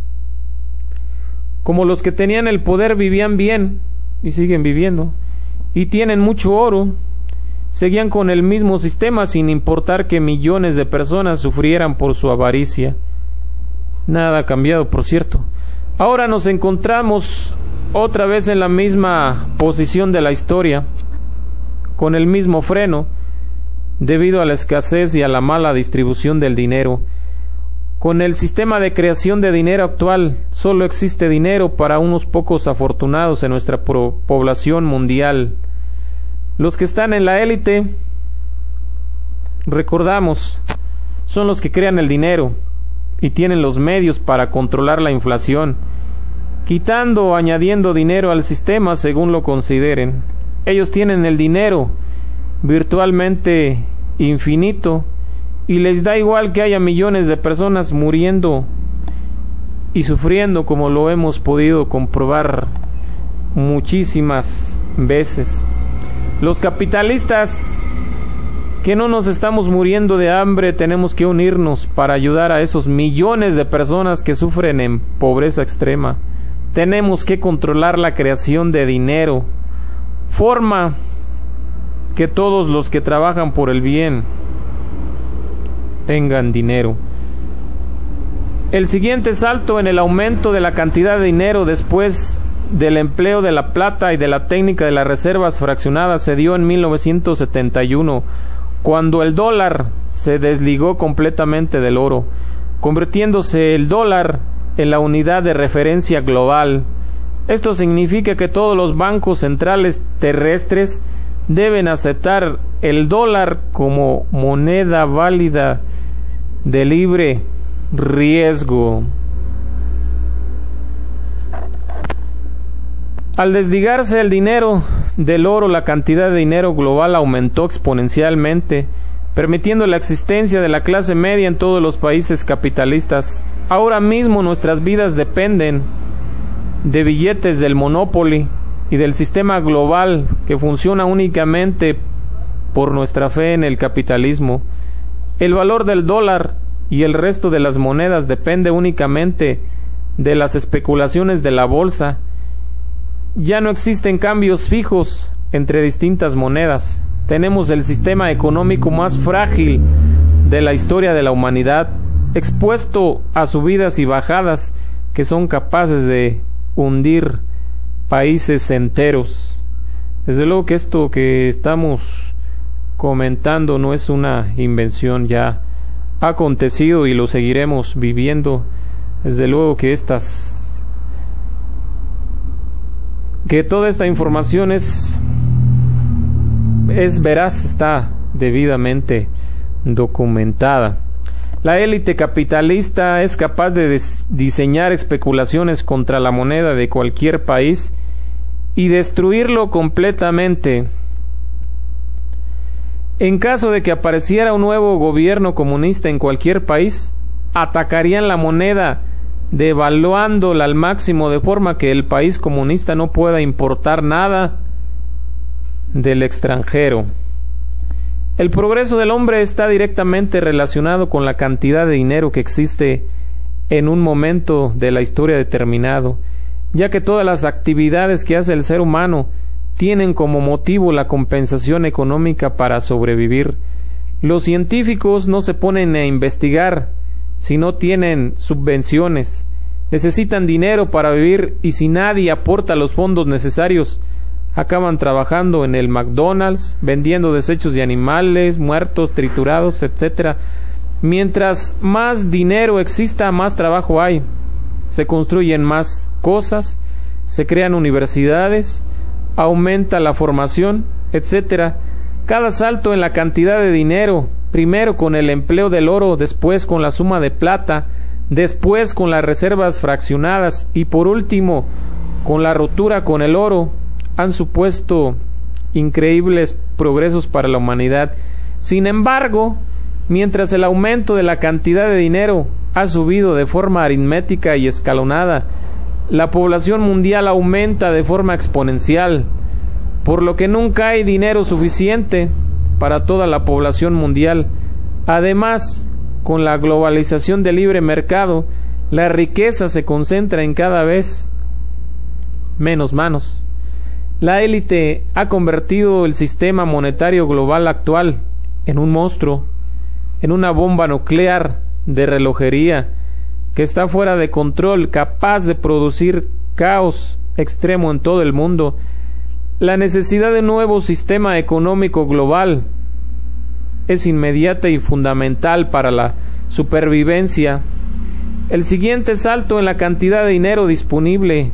Como los que tenían el poder vivían bien y siguen viviendo y tienen mucho oro, seguían con el mismo sistema sin importar que millones de personas sufrieran por su avaricia. Nada ha cambiado, por cierto. Ahora nos encontramos otra vez en la misma posición de la historia, con el mismo freno, debido a la escasez y a la mala distribución del dinero. Con el sistema de creación de dinero actual, solo existe dinero para unos pocos afortunados en nuestra población mundial. Los que están en la élite, recordamos, son los que crean el dinero y tienen los medios para controlar la inflación, quitando o añadiendo dinero al sistema según lo consideren. Ellos tienen el dinero virtualmente infinito y les da igual que haya millones de personas muriendo y sufriendo, como lo hemos podido comprobar muchísimas veces. Los capitalistas que no nos estamos muriendo de hambre, tenemos que unirnos para ayudar a esos millones de personas que sufren en pobreza extrema. Tenemos que controlar la creación de dinero, forma que todos los que trabajan por el bien tengan dinero. El siguiente salto en el aumento de la cantidad de dinero después del empleo de la plata y de la técnica de las reservas fraccionadas se dio en 1971, cuando el dólar se desligó completamente del oro, convirtiéndose el dólar en la unidad de referencia global. Esto significa que todos los bancos centrales terrestres deben aceptar el dólar como moneda válida de libre riesgo. Al desligarse el dinero del oro, la cantidad de dinero global aumentó exponencialmente, permitiendo la existencia de la clase media en todos los países capitalistas. Ahora mismo nuestras vidas dependen de billetes del Monopoly y del sistema global que funciona únicamente por nuestra fe en el capitalismo. El valor del dólar y el resto de las monedas depende únicamente de las especulaciones de la bolsa. Ya no existen cambios fijos entre distintas monedas. Tenemos el sistema económico más frágil de la historia de la humanidad, expuesto a subidas y bajadas que son capaces de hundir países enteros. Desde luego que esto que estamos comentando, no es una invención, ya ha acontecido y lo seguiremos viviendo. Desde luego que toda esta información es veraz, está debidamente documentada. La élite capitalista es capaz de diseñar especulaciones contra la moneda de cualquier país y destruirlo completamente. En caso de que apareciera un nuevo gobierno comunista en cualquier país, atacarían la moneda devaluándola al máximo, de forma que el país comunista no pueda importar nada del extranjero. El progreso del hombre está directamente relacionado con la cantidad de dinero que existe en un momento de la historia determinado, ya que todas las actividades que hace el ser humano tienen como motivo la compensación económica para sobrevivir. Los científicos no se ponen a investigar si no tienen subvenciones. Necesitan dinero para vivir y si nadie aporta los fondos necesarios, acaban trabajando en el McDonald's, vendiendo desechos de animales muertos, triturados, etc. Mientras más dinero exista, más trabajo hay. Se construyen más cosas, se crean universidades, aumenta la formación, etc. Cada salto en la cantidad de dinero, primero con el empleo del oro, después con la suma de plata, después con las reservas fraccionadas y por último con la ruptura con el oro, han supuesto increíbles progresos para la humanidad. Sin embargo, mientras el aumento de la cantidad de dinero ha subido de forma aritmética y escalonada, la población mundial aumenta de forma exponencial, por lo que nunca hay dinero suficiente para toda la población mundial. Además, con la globalización del libre mercado, la riqueza se concentra en cada vez menos manos. La élite ha convertido el sistema monetario global actual en un monstruo, en una bomba nuclear de relojería que está fuera de control, capaz de producir caos extremo en todo el mundo. La necesidad de un nuevo sistema económico global es inmediata y fundamental para la supervivencia. El siguiente salto en la cantidad de dinero disponible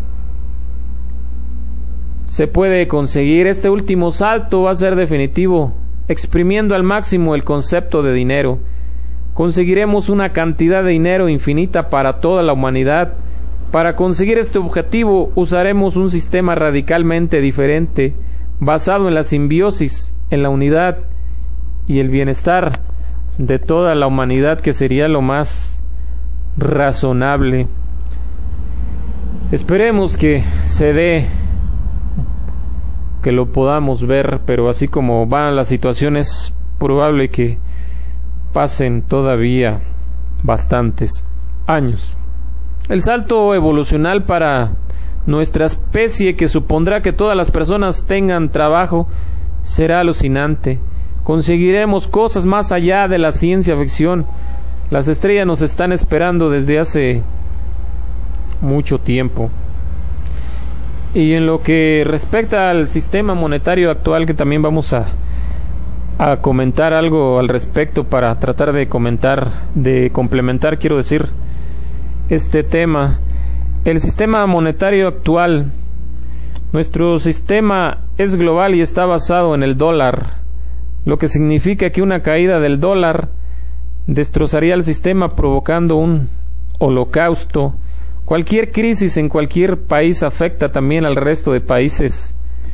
se puede conseguir. Este último salto va a ser definitivo, exprimiendo al máximo el concepto de dinero. Conseguiremos una cantidad de dinero infinita para toda la humanidad. Para conseguir este objetivo usaremos un sistema radicalmente diferente, basado en la simbiosis, en la unidad y el bienestar de toda la humanidad, que sería lo más razonable. Esperemos que se dé, que lo podamos ver, pero así como van las situaciones, es probable que pasen todavía bastantes años. El salto evolucional para nuestra especie, que supondrá que todas las personas tengan trabajo, será alucinante. Conseguiremos cosas más allá de la ciencia ficción. Las estrellas nos están esperando desde hace mucho tiempo. Y en lo que respecta al sistema monetario actual, que también vamos a comentar algo al respecto para tratar de complementar, quiero decir, este tema. El sistema monetario actual, nuestro sistema es global y está basado en el dólar, lo que significa que una caída del dólar destrozaría el sistema, provocando un holocausto. Cualquier crisis en cualquier país afecta también al resto de países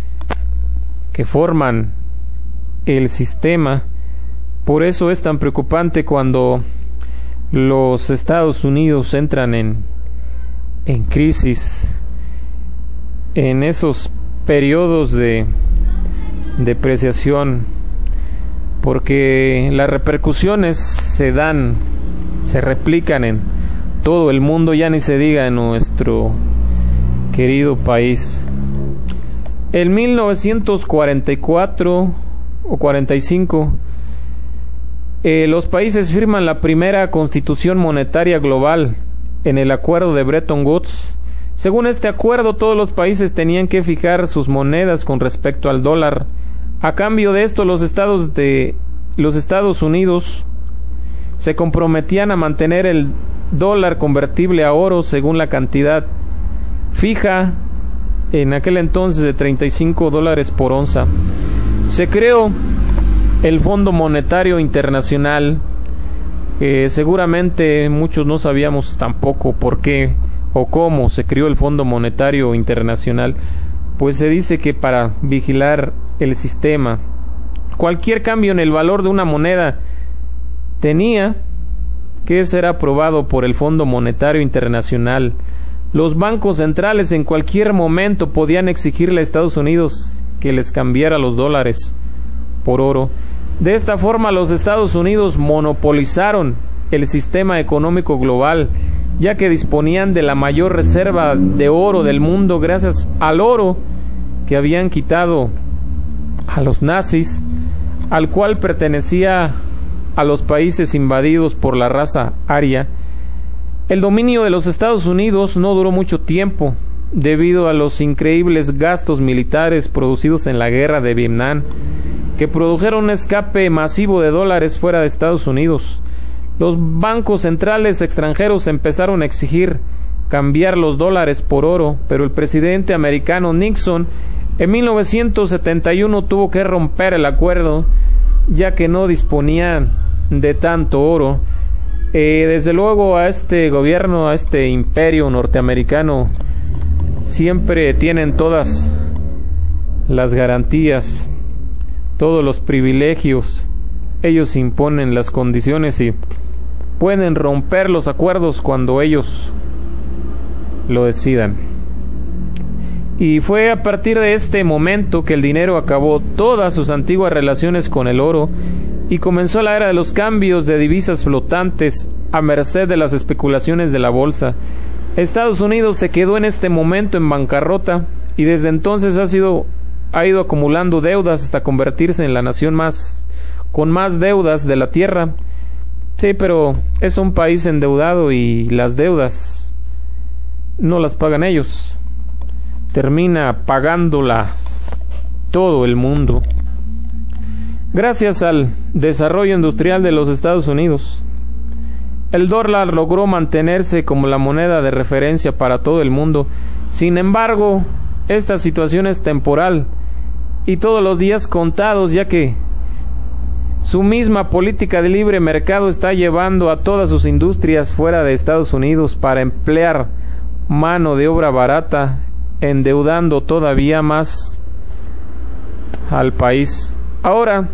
que forman el sistema. Por eso es tan preocupante cuando los Estados Unidos entran en crisis, en esos periodos de depreciación, porque las repercusiones se replican en todo el mundo, ya ni se diga en nuestro querido país. En 1944 o 45, los países firman la primera constitución monetaria global en el acuerdo de Bretton Woods. Según este acuerdo, todos los países tenían que fijar sus monedas con respecto al dólar A cambio de esto, los Estados Unidos se comprometían a mantener el dólar convertible a oro según la cantidad fija en aquel entonces de $35 por onza. Se creó el Fondo Monetario Internacional, que seguramente muchos no sabíamos tampoco por qué o cómo se creó el Fondo Monetario Internacional. Pues se dice que para vigilar el sistema, cualquier cambio en el valor de una moneda tenía que ser aprobado por el Fondo Monetario Internacional. Los bancos centrales en cualquier momento podían exigirle a Estados Unidos que les cambiara los dólares por oro. De esta forma, los Estados Unidos monopolizaron el sistema económico global, ya que disponían de la mayor reserva de oro del mundo gracias al oro que habían quitado a los nazis, al cual pertenecía a los países invadidos por la raza aria. El dominio de los Estados Unidos no duró mucho tiempo, debido a los increíbles gastos militares producidos en la guerra de Vietnam, que produjeron un escape masivo de dólares fuera de Estados Unidos. Los bancos centrales extranjeros empezaron a exigir cambiar los dólares por oro, pero el presidente americano Nixon en 1971 tuvo que romper el acuerdo, ya que no disponían de tanto oro. Desde luego a este gobierno, a este imperio norteamericano, siempre tienen todas las garantías, todos los privilegios. Ellos imponen las condiciones y pueden romper los acuerdos cuando ellos lo decidan. Y fue a partir de este momento que el dinero acabó todas sus antiguas relaciones con el oro y comenzó la era de los cambios de divisas flotantes a merced de las especulaciones de la bolsa. Estados Unidos se quedó en este momento en bancarrota y desde entonces ha ido acumulando deudas hasta convertirse en la nación con más deudas de la tierra. Sí, pero es un país endeudado y las deudas no las pagan ellos, termina pagándolas todo el mundo. Gracias al desarrollo industrial de los Estados Unidos, el dólar logró mantenerse como la moneda de referencia para todo el mundo. Sin embargo, esta situación es temporal y todos los días contados, ya que su misma política de libre mercado está llevando a todas sus industrias fuera de Estados Unidos para emplear mano de obra barata, endeudando todavía más al país. Ahora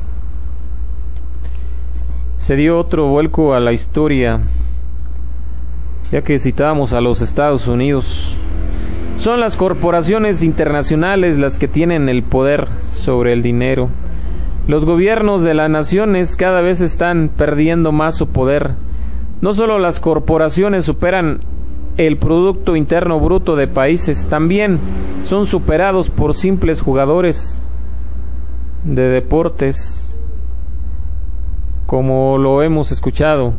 se dio otro vuelco a la historia, ya que citábamos a los Estados Unidos. Son las corporaciones internacionales las que tienen el poder sobre el dinero. Los gobiernos de las naciones cada vez están perdiendo más su poder. No solo las corporaciones superan el Producto Interno Bruto de países, también son superados por simples jugadores de deportes, como lo hemos escuchado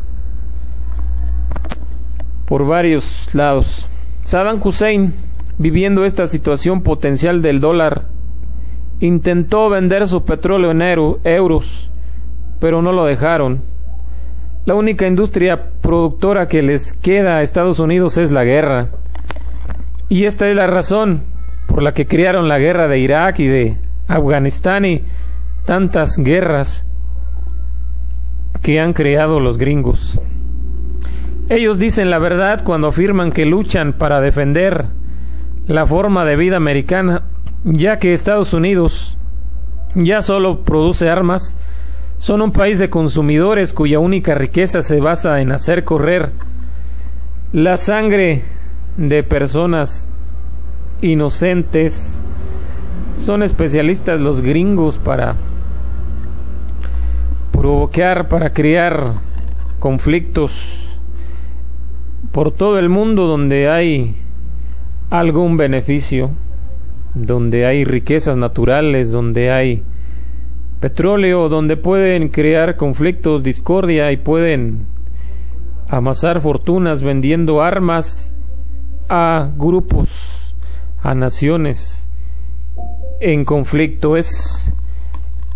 por varios lados. Saddam Hussein, viviendo esta situación potencial del dólar, intentó vender su petróleo en euros, pero no lo dejaron. La única industria productora que les queda a Estados Unidos es la guerra. Y esta es la razón por la que crearon la guerra de Irak y de Afganistán y tantas guerras que han creado los gringos. Ellos dicen la verdad cuando afirman que luchan para defender la forma de vida americana, ya que Estados Unidos ya solo produce armas. Son un país de consumidores cuya única riqueza se basa en hacer correr la sangre de personas inocentes. Son especialistas los gringos para provocar, para crear conflictos por todo el mundo donde hay algún beneficio, donde hay riquezas naturales, donde hay petróleo, donde pueden crear conflictos, discordia y pueden amasar fortunas vendiendo armas a grupos, a naciones en conflicto. Es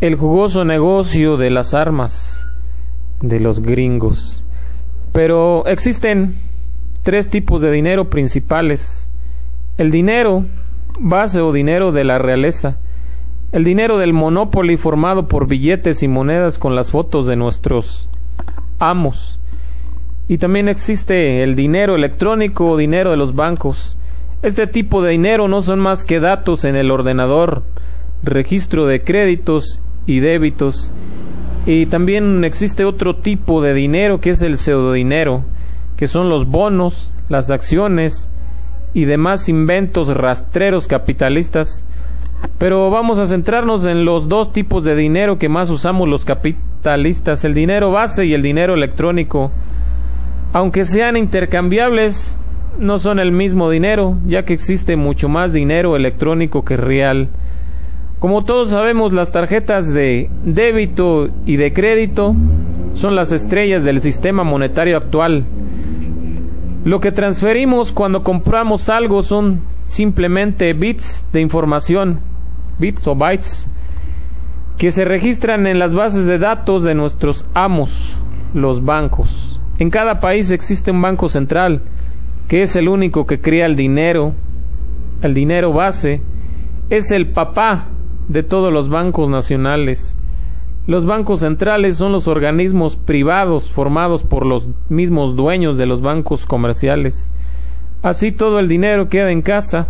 el jugoso negocio de las armas de los gringos. Pero existen 3 tipos de dinero principales: el dinero base o dinero de la realeza, el dinero del Monopoly formado por billetes y monedas con las fotos de nuestros amos, y también existe el dinero electrónico o dinero de los bancos. Este tipo de dinero no son más que datos en el ordenador, registro de créditos y débitos. Y también existe otro tipo de dinero que es el pseudodinero, que son los bonos, las acciones y demás inventos rastreros capitalistas. Pero vamos a centrarnos en los 2 tipos de dinero que más usamos los capitalistas: el dinero base y el dinero electrónico. Aunque sean intercambiables, no son el mismo dinero, ya que existe mucho más dinero electrónico que real. Como todos sabemos, las tarjetas de débito y de crédito son las estrellas del sistema monetario actual. Lo que transferimos cuando compramos algo son simplemente bits de información, bits o bytes, que se registran en las bases de datos de nuestros amos, los bancos. En cada país existe un banco central, que es el único que crea el dinero base, es el papá de todos los bancos nacionales. Los bancos centrales son los organismos privados formados por los mismos dueños de los bancos comerciales. Así todo el dinero queda en casa.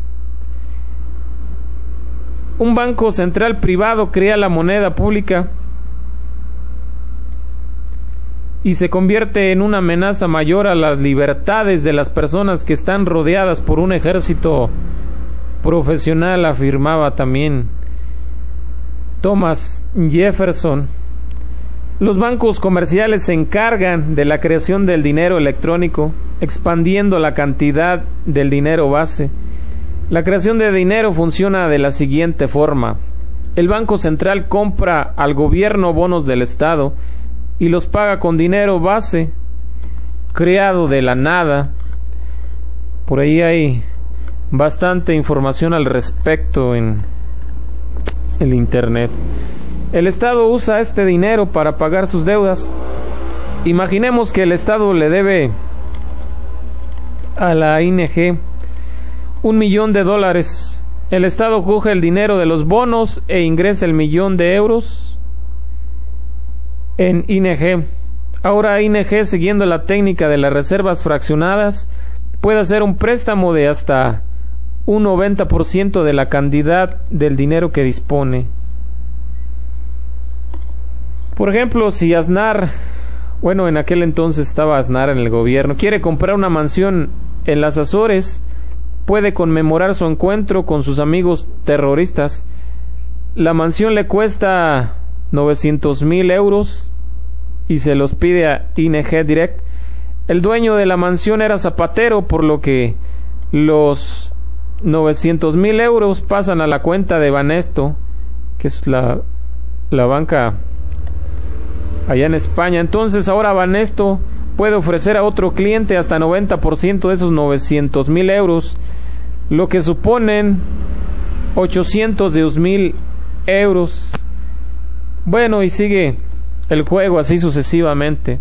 Un banco central privado crea la moneda pública y se convierte en una amenaza mayor a las libertades de las personas que están rodeadas por un ejército profesional, afirmaba también Thomas Jefferson. Los bancos comerciales se encargan de la creación del dinero electrónico, expandiendo la cantidad del dinero base. La creación de dinero funciona de la siguiente forma: el Banco Central compra al gobierno bonos del Estado y los paga con dinero base creado de la nada. Por ahí hay bastante información al respecto en el internet. El Estado usa este dinero para pagar sus deudas. Imaginemos que el Estado le debe a la ING $1,000,000. El Estado coge el dinero de los bonos e ingresa el €1,000,000 en ING. Ahora ING, siguiendo la técnica de las reservas fraccionadas, puede hacer un préstamo de hasta un 90% de la cantidad del dinero que dispone. Por ejemplo, si Aznar, en aquel entonces estaba Aznar en el gobierno, quiere comprar una mansión en las Azores, puede conmemorar su encuentro con sus amigos terroristas. La mansión le cuesta 900,000 euros y se los pide a ING Direct. El dueño de la mansión era zapatero, por lo que los 900,000 euros pasan a la cuenta de Banesto, que es la banca allá en España. Entonces ahora Banesto puede ofrecer a otro cliente hasta 90% de esos 900,000 euros, lo que suponen 802,000 euros. Y sigue el juego así sucesivamente.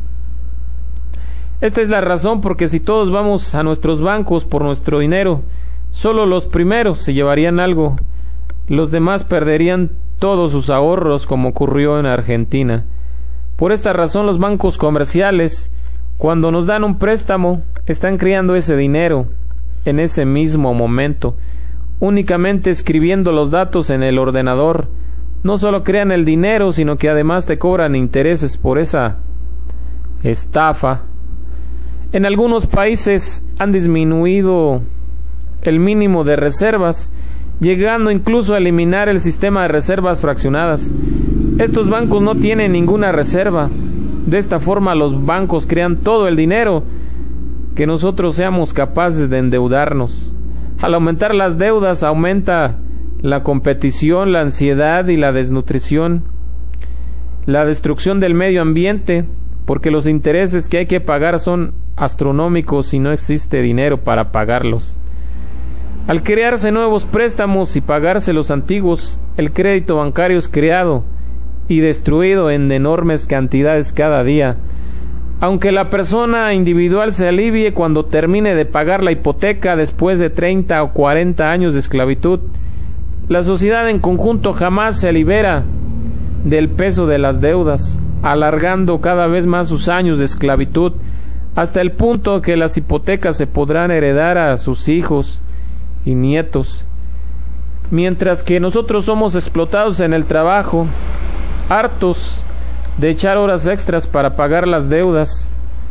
Esta es la razón porque si todos vamos a nuestros bancos por nuestro dinero, solo los primeros se llevarían algo, los demás perderían todos sus ahorros, como ocurrió en Argentina. Por esta razón los bancos comerciales, cuando nos dan un préstamo, están creando ese dinero en ese mismo momento, únicamente escribiendo los datos en el ordenador. No solo crean el dinero, sino que además te cobran intereses por esa estafa. En algunos países han disminuido el mínimo de reservas, llegando incluso a eliminar el sistema de reservas fraccionadas. Estos bancos no tienen ninguna reserva. De esta forma los bancos crean todo el dinero que nosotros seamos capaces de endeudarnos. Al aumentar las deudas aumenta la competición, la ansiedad y la desnutrición, la destrucción del medio ambiente, porque los intereses que hay que pagar son astronómicos y no existe dinero para pagarlos. Al crearse nuevos préstamos y pagarse los antiguos, el crédito bancario es creado y destruido en enormes cantidades cada día. Aunque la persona individual se alivie cuando termine de pagar la hipoteca después de 30 o 40 años de esclavitud, la sociedad en conjunto jamás se libera del peso de las deudas, alargando cada vez más sus años de esclavitud, hasta el punto que las hipotecas se podrán heredar a sus hijos y nietos, mientras que nosotros somos explotados en el trabajo, hartos de echar horas extras para pagar las deudas.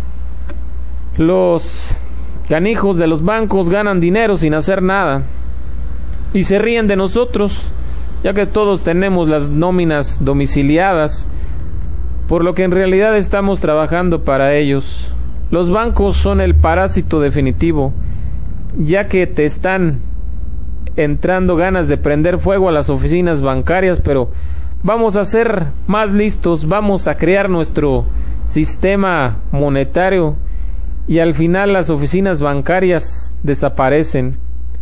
Los canijos de los bancos ganan dinero sin hacer nada y se ríen de nosotros, ya que todos tenemos las nóminas domiciliadas, por lo que en realidad estamos trabajando para ellos. Los bancos son el parásito definitivo, ya que te están entrando ganas de prender fuego a las oficinas bancarias, pero vamos a ser más listos, vamos a crear nuestro sistema monetario y al final las oficinas bancarias desaparecen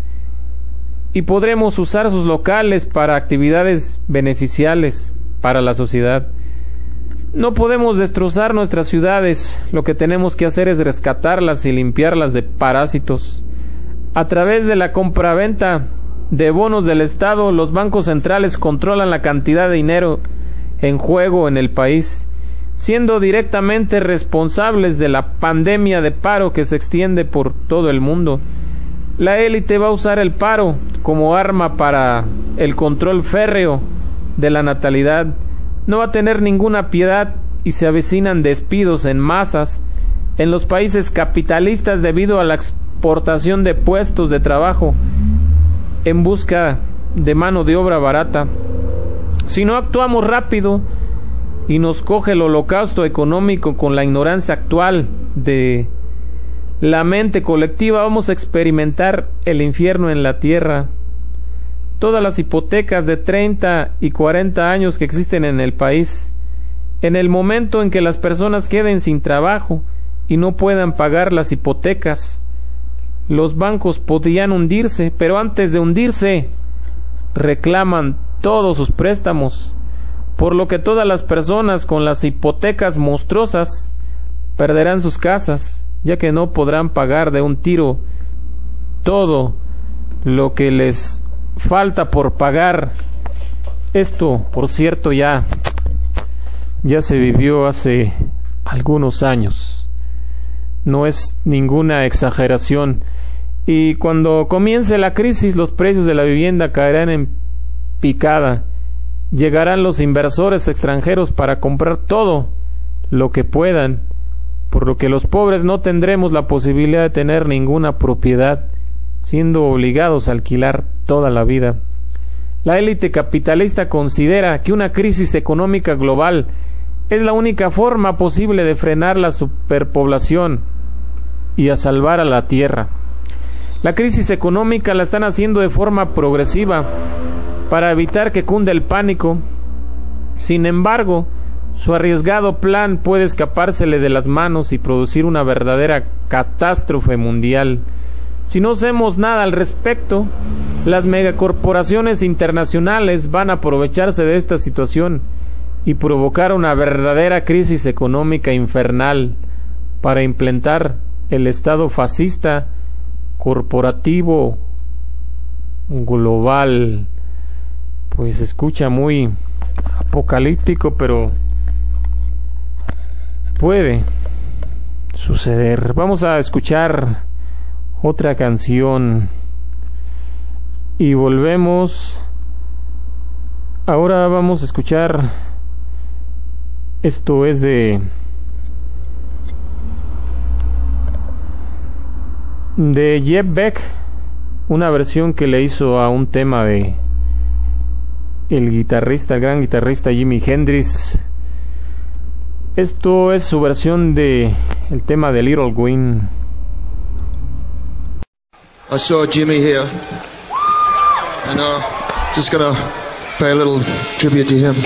y podremos usar sus locales para actividades beneficiales para la sociedad. No podemos destrozar nuestras ciudades, lo que tenemos que hacer es rescatarlas y limpiarlas de parásitos. A través de la compraventa de bonos del Estado, los bancos centrales controlan la cantidad de dinero en juego en el país, siendo directamente responsables de la pandemia de paro que se extiende por todo el mundo. La élite va a usar el paro como arma para el control férreo de la natalidad. No va a tener ninguna piedad y se avecinan despidos en masas en los países capitalistas debido a la exportación de puestos de trabajo en busca de mano de obra barata. Si no actuamos rápido y nos coge el holocausto económico con la ignorancia actual de la mente colectiva, vamos a experimentar el infierno en la tierra. Todas las hipotecas de 30 y 40 años que existen en el país, en el momento en que las personas queden sin trabajo y no puedan pagar las hipotecas, los bancos podrían hundirse, pero antes de hundirse reclaman todos sus préstamos, por lo que todas las personas con las hipotecas monstruosas perderán sus casas, ya que no podrán pagar de un tiro todo lo que les falta por pagar. Esto, por cierto, ya se vivió hace algunos años, no es ninguna exageración, y cuando comience la crisis los precios de la vivienda caerán en picada. Llegarán los inversores extranjeros para comprar todo lo que puedan, por lo que los pobres no tendremos la posibilidad de tener ninguna propiedad, siendo obligados a alquilar toda la vida. La élite capitalista considera que una crisis económica global es la única forma posible de frenar la superpoblación y a salvar a la tierra. La crisis económica la están haciendo de forma progresiva para evitar que cunda el pánico. Sin embargo, su arriesgado plan puede escapársele de las manos y producir una verdadera catástrofe mundial. Si no hacemos nada al respecto, las megacorporaciones internacionales van a aprovecharse de esta situación y provocar una verdadera crisis económica infernal para implantar el Estado fascista corporativo global. Pues se escucha muy apocalíptico, pero puede suceder. Vamos a escuchar otra canción y volvemos. Ahora vamos a escuchar, esto es de Jeff Beck, una versión que le hizo a un tema de el gran guitarrista Jimi Hendrix. Esto es su versión de el tema de Little Wing. I saw Jimmy here, and just gonna pay a little tribute to him.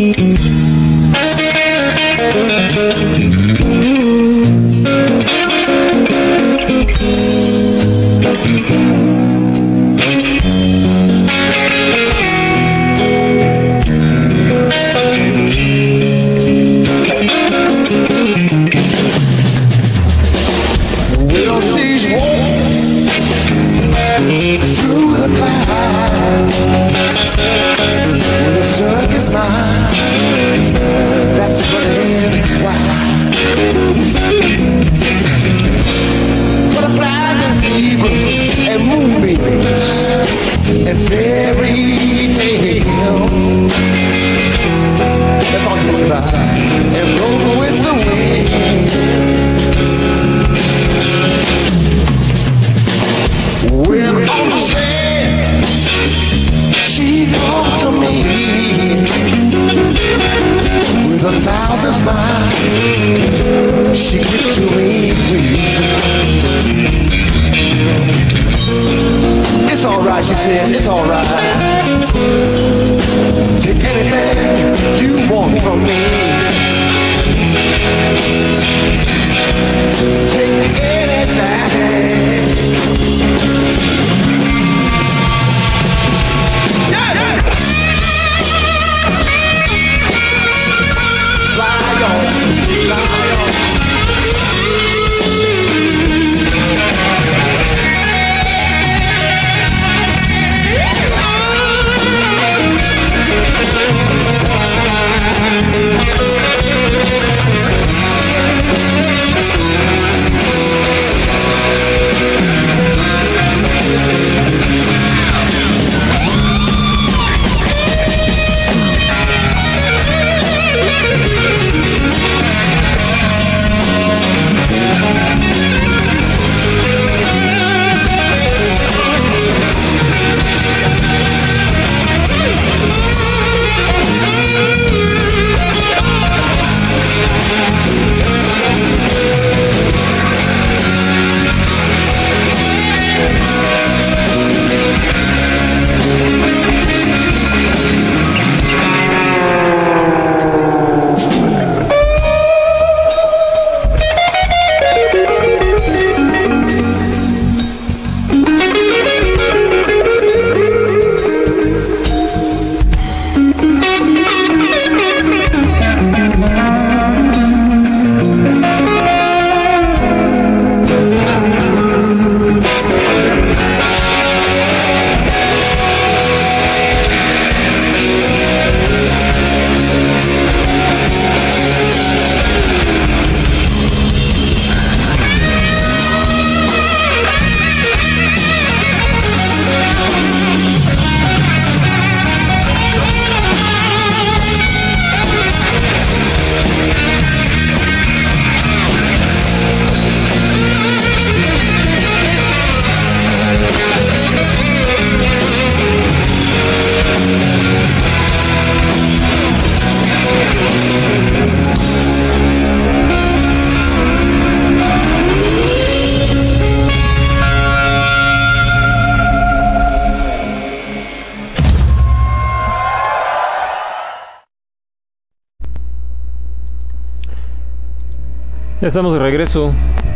Ya estamos de regreso.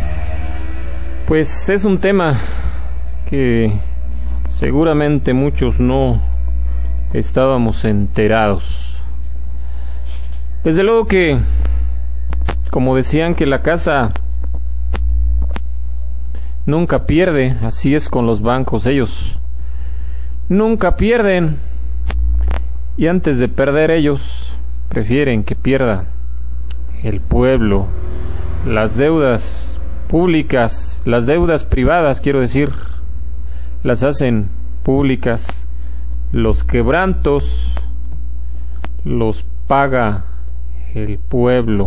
Pues es un tema que seguramente muchos no estábamos enterados. Desde luego que, como decían, que la casa nunca pierde, así es con los bancos, ellos nunca pierden, y antes de perder ellos, prefieren que pierda el pueblo. Las deudas públicas, las deudas privadas, quiero decir, las hacen públicas. Los quebrantos los paga el pueblo.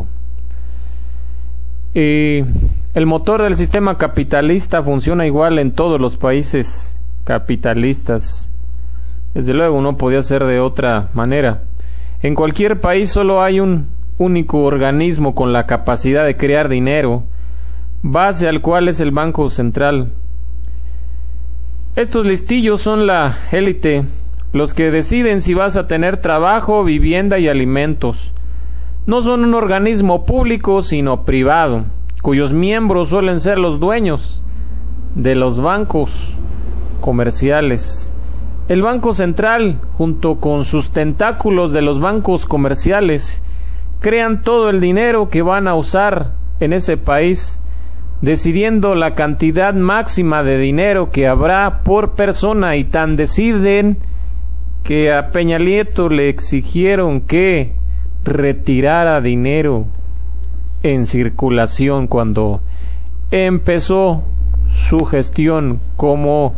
Y el motor del sistema capitalista funciona igual en todos los países capitalistas. Desde luego no podía ser de otra manera. En cualquier país solo hay un único organismo con la capacidad de crear dinero, base al cual es el Banco Central. Estos listillos son la élite los que deciden si vas a tener trabajo, vivienda y alimentos. No son un organismo público, sino privado, cuyos miembros suelen ser los dueños de los bancos comerciales. El Banco Central, junto con sus tentáculos de los bancos comerciales, crean todo el dinero que van a usar en ese país, decidiendo la cantidad máxima de dinero que habrá por persona, y tan deciden que a Peña Nieto le exigieron que retirara dinero en circulación cuando empezó su gestión como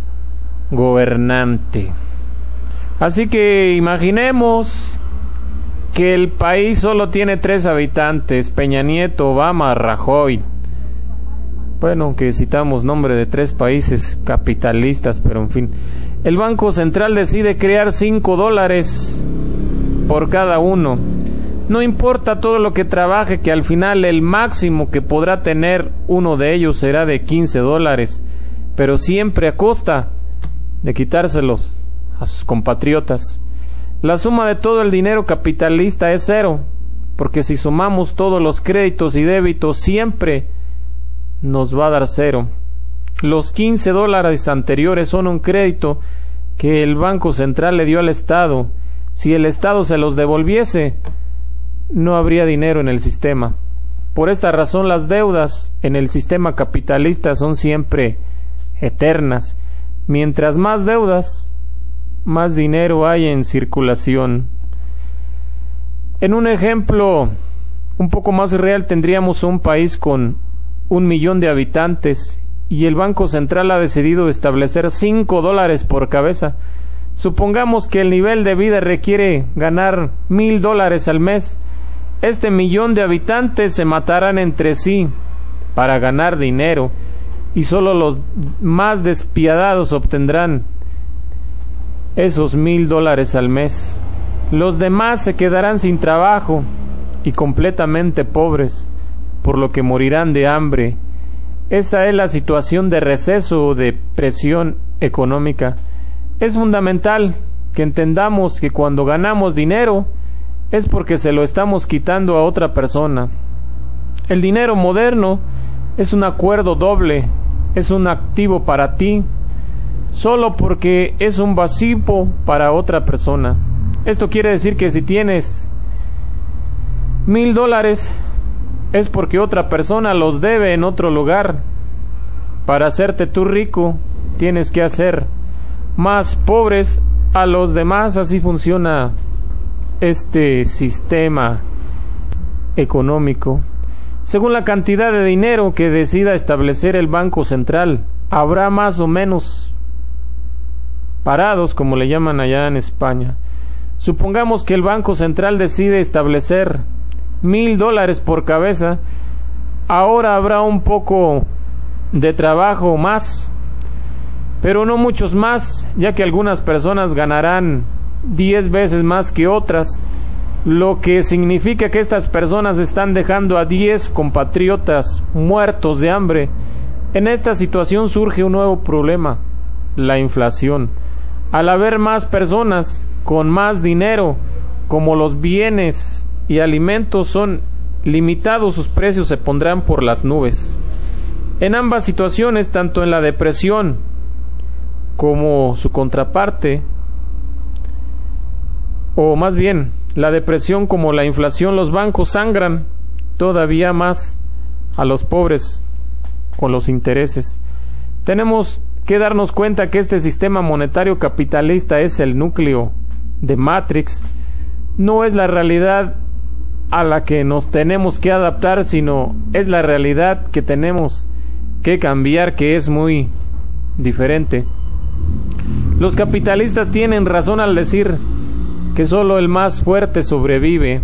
gobernante. Así que imaginemos que el país solo tiene 3 habitantes: Peña Nieto, Obama, Rajoy. Bueno, que citamos nombre de 3 países capitalistas, pero en fin. El Banco Central decide crear $5 por cada uno. No importa todo lo que trabaje, que al final el máximo que podrá tener uno de ellos será de $15, pero siempre a costa de quitárselos a sus compatriotas. La suma de todo el dinero capitalista es 0, porque si sumamos todos los créditos y débitos, siempre nos va a dar 0. Los $15 anteriores son un crédito que el Banco Central le dio al Estado. Si el Estado se los devolviese, no habría dinero en el sistema. Por esta razón, las deudas en el sistema capitalista son siempre eternas. Mientras más deudas, más dinero hay en circulación. En un ejemplo un poco más real, tendríamos un país con 1 millón de habitantes y el Banco Central ha decidido establecer $5 por cabeza. Supongamos que el nivel de vida requiere ganar $1,000 al mes. Este millón de habitantes se matarán entre sí para ganar dinero, y solo los más despiadados obtendrán esos $1,000 al mes. Los demás se quedarán sin trabajo y completamente pobres, por lo que morirán de hambre. Esa es la situación de receso o de presión económica. Es fundamental que entendamos que cuando ganamos dinero es porque se lo estamos quitando a otra persona. El dinero moderno es un acuerdo doble, es un activo para ti, solo porque es un pasivo para otra persona. Esto quiere decir que si tienes $1,000 es porque otra persona los debe en otro lugar. Para hacerte tú rico, tienes que hacer más pobres a los demás. Así funciona este sistema económico. Según la cantidad de dinero que decida establecer el Banco Central, habrá más o menos parados, como le llaman allá en España. Supongamos que el Banco Central decide establecer $1,000 por cabeza. Ahora habrá un poco de trabajo más, pero no muchos más, ya que algunas personas ganarán 10 veces más que otras, lo que significa que estas personas están dejando a 10 compatriotas muertos de hambre. En esta situación surge un nuevo problema: la inflación. Al haber más personas con más dinero, como los bienes y alimentos son limitados, sus precios se pondrán por las nubes. En ambas situaciones, tanto en la depresión como su contraparte, o más bien la depresión como la inflación, los bancos sangran todavía más a los pobres con los intereses. Tenemos que darnos cuenta que este sistema monetario capitalista es el núcleo de Matrix. No es la realidad a la que nos tenemos que adaptar, sino es la realidad que tenemos que cambiar, que es muy diferente. Los capitalistas tienen razón al decir que solo el más fuerte sobrevive.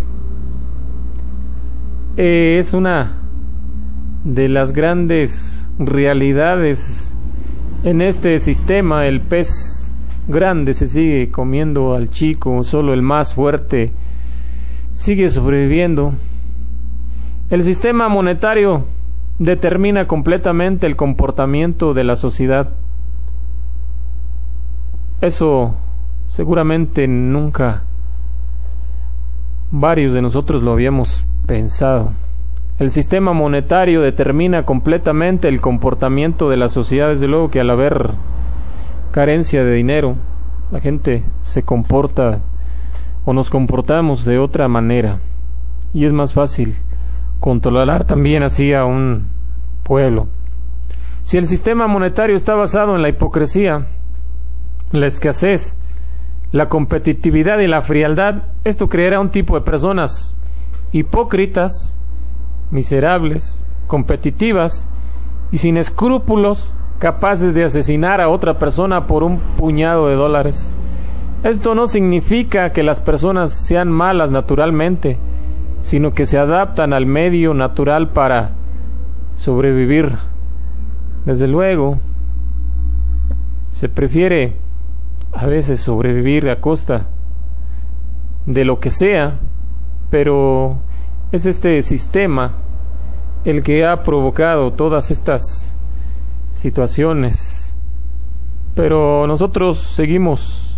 Es una de las grandes realidades en este sistema. El pez grande se sigue comiendo al chico, solo el más fuerte sigue sobreviviendo. El sistema monetario determina completamente el comportamiento de la sociedad. Eso seguramente nunca varios de nosotros lo habíamos pensado. El sistema monetario determina completamente el comportamiento de la sociedad. Desde luego que al haber carencia de dinero, la gente se comporta o nos comportamos de otra manera, y es más fácil controlar también así a un pueblo. Si el sistema monetario está basado en la hipocresía, la escasez, la competitividad y la frialdad, esto creará un tipo de personas hipócritas, miserables, competitivas y sin escrúpulos, capaces de asesinar a otra persona por un puñado de dólares. Esto no significa que las personas sean malas naturalmente, sino que se adaptan al medio natural para sobrevivir. Desde luego, se prefiere a veces sobrevivir a costa de lo que sea, pero es este sistema el que ha provocado todas estas situaciones. Pero nosotros seguimos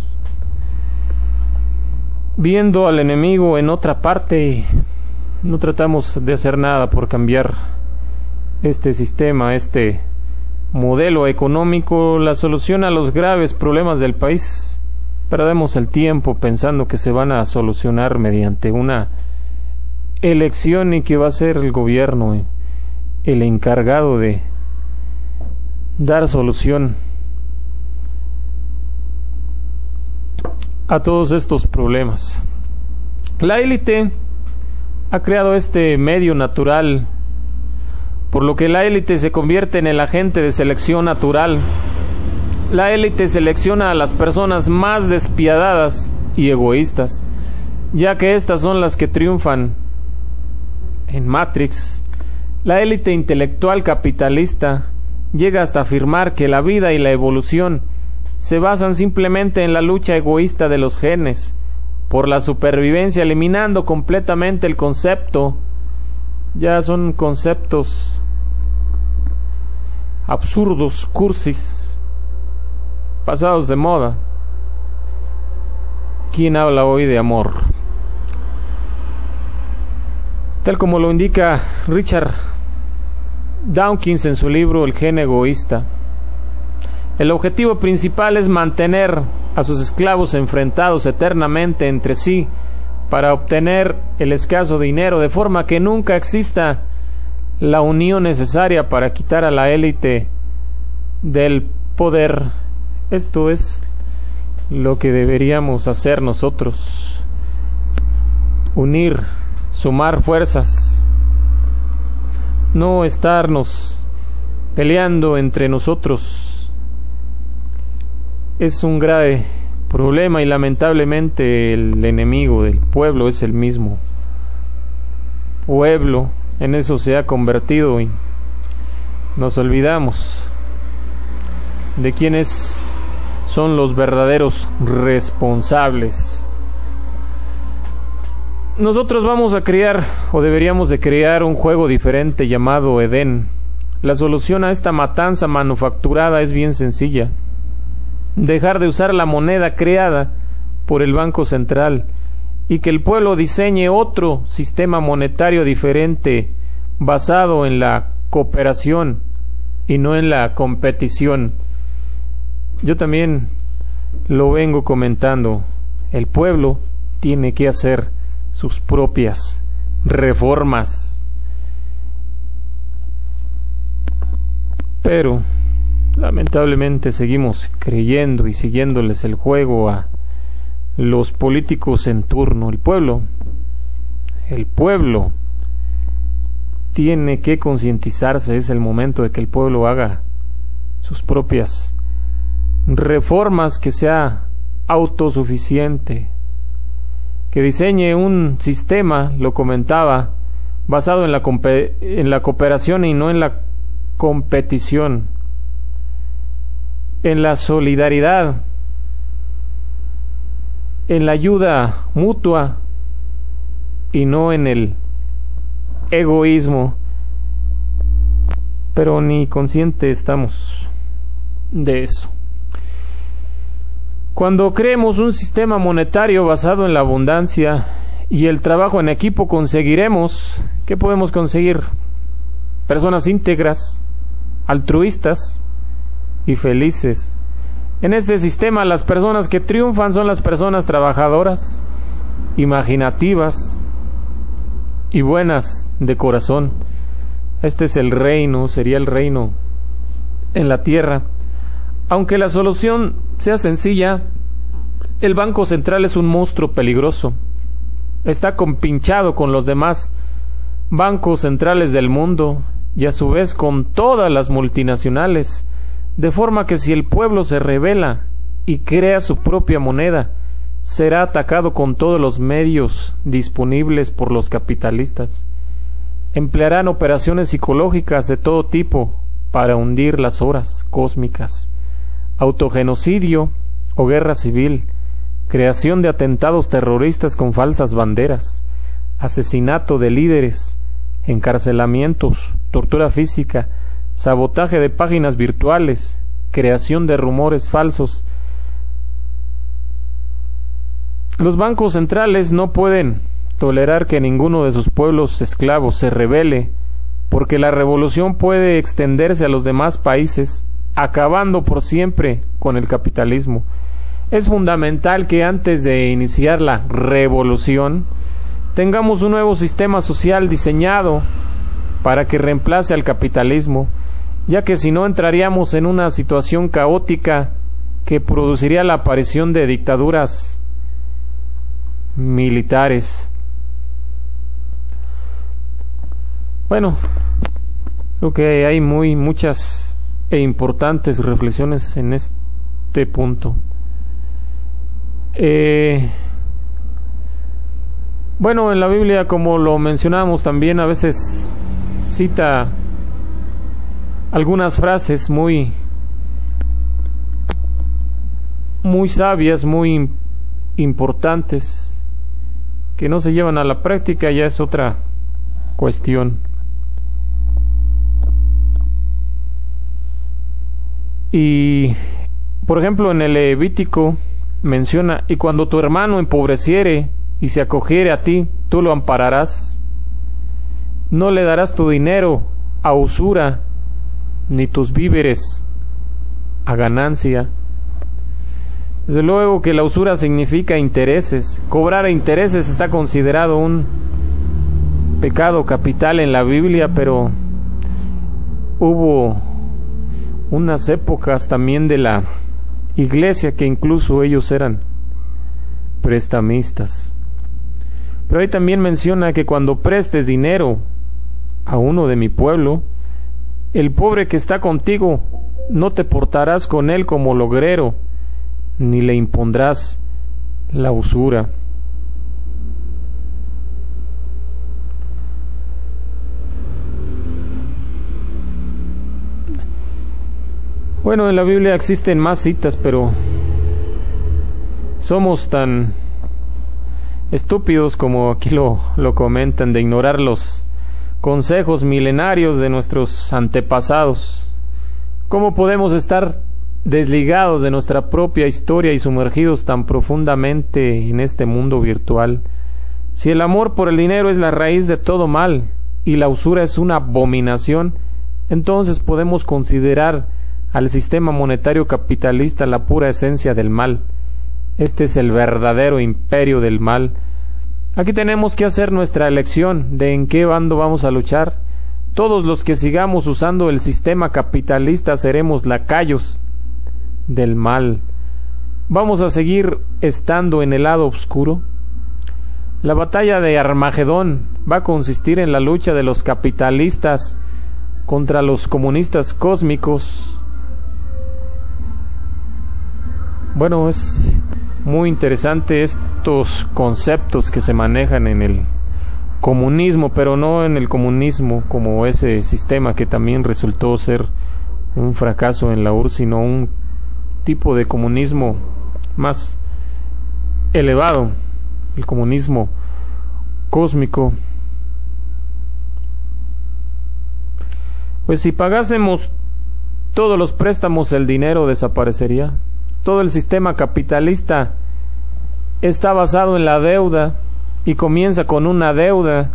viendo al enemigo en otra parte y no tratamos de hacer nada por cambiar este sistema, este modelo económico, la solución a los graves problemas del país. Perdemos el tiempo pensando que se van a solucionar mediante una elección y que va a ser el gobierno el encargado de dar solución a todos estos problemas. La élite ha creado este medio natural, por lo que la élite se convierte en el agente de selección natural. La élite selecciona a las personas más despiadadas y egoístas, ya que estas son las que triunfan en Matrix. La élite intelectual capitalista llega hasta afirmar que la vida y la evolución se basan simplemente en la lucha egoísta de los genes por la supervivencia, eliminando completamente el concepto. Ya son conceptos absurdos, cursis, pasados de moda. ¿Quién habla hoy de amor? Tal como lo indica Richard Dawkins en su libro El gen egoísta, el objetivo principal es mantener a sus esclavos enfrentados eternamente entre sí para obtener el escaso dinero, de forma que nunca exista la unión necesaria para quitar a la élite del poder. Esto es lo que deberíamos hacer nosotros: unir, sumar fuerzas, no estarnos peleando entre nosotros. Es un grave problema y lamentablemente el enemigo del pueblo es el mismo pueblo. En eso se ha convertido y nos olvidamos de quiénes son los verdaderos responsables. Nosotros vamos a crear, o deberíamos de crear, un juego diferente llamado Edén. La solución a esta matanza manufacturada es bien sencilla: dejar de usar la moneda creada por el Banco Central y que el pueblo diseñe otro sistema monetario diferente, basado en la cooperación y no en la competición. Yo también lo vengo comentando: el pueblo tiene que hacer sus propias reformas. Pero lamentablemente seguimos creyendo y siguiéndoles el juego a los políticos en turno. El pueblo tiene que concientizarse. Es el momento de que el pueblo haga sus propias reformas, que sea autosuficiente, que diseñe un sistema, lo comentaba, basado en la cooperación y no en la competición, en la solidaridad, en la ayuda mutua y no en el egoísmo. Pero ni conscientes estamos de eso. Cuando creemos un sistema monetario basado en la abundancia y el trabajo en equipo, conseguiremos, ¿qué podemos conseguir? Personas íntegras, altruistas y felices. En este sistema, las personas que triunfan son las personas trabajadoras, imaginativas y buenas de corazón. Este es el reino, sería el reino en la tierra. Aunque la solución sea sencilla, el Banco Central es un monstruo peligroso. Está compinchado con los demás bancos centrales del mundo y a su vez con todas las multinacionales, de forma que si el pueblo se rebela y crea su propia moneda, será atacado con todos los medios disponibles por los capitalistas. Emplearán operaciones psicológicas de todo tipo para hundir las horas cósmicas, autogenocidio o guerra civil, creación de atentados terroristas con falsas banderas, asesinato de líderes, encarcelamientos, tortura física, sabotaje de páginas virtuales, creación de rumores falsos. Los bancos centrales no pueden tolerar que ninguno de sus pueblos esclavos se rebele, porque la revolución puede extenderse a los demás países, acabando por siempre con el capitalismo. Es fundamental que antes de iniciar la revolución tengamos un nuevo sistema social diseñado para que reemplace al capitalismo, ya que si no entraríamos en una situación caótica que produciría la aparición de dictaduras militares. Bueno, creo que hay muchas e importantes reflexiones en este punto. Bueno, en la Biblia, como lo mencionamos también, a veces cita algunas frases muy sabias, muy importantes, que no se llevan a la práctica, ya es otra cuestión. Y, por ejemplo, en el Levítico menciona: y cuando tu hermano empobreciere y se acogiere a ti, tú lo ampararás. No le darás tu dinero a usura, ni tus víveres a ganancia. Desde luego que la usura significa intereses. Cobrar intereses está considerado un pecado capital en la Biblia, pero hubo unas épocas también de la iglesia que incluso ellos eran prestamistas. Pero ahí también menciona que cuando prestes dinero a uno de mi pueblo, el pobre que está contigo, no te portarás con él como logrero, ni le impondrás la usura. Bueno, en la Biblia existen más citas, pero somos tan estúpidos, como aquí lo comentan, de ignorar los consejos milenarios de nuestros antepasados. ¿Cómo podemos estar desligados de nuestra propia historia y sumergidos tan profundamente en este mundo virtual? Si el amor por el dinero es la raíz de todo mal y la usura es una abominación, entonces podemos considerar al sistema monetario capitalista la pura esencia del mal. Este es el verdadero imperio del mal. Aquí tenemos que hacer nuestra elección de en qué bando vamos a luchar. Todos los que sigamos usando el sistema capitalista seremos lacayos del mal. ¿Vamos a seguir estando en el lado oscuro? La batalla de Armagedón va a consistir en la lucha de los capitalistas contra los comunistas cósmicos. Bueno, es muy interesante estos conceptos que se manejan en el comunismo, pero no en el comunismo como ese sistema que también resultó ser un fracaso en la URSS, sino un tipo de comunismo más elevado, el comunismo cósmico. Pues si pagásemos todos los préstamos, el dinero desaparecería. todo el sistema capitalista está basado en la deuda y comienza con una deuda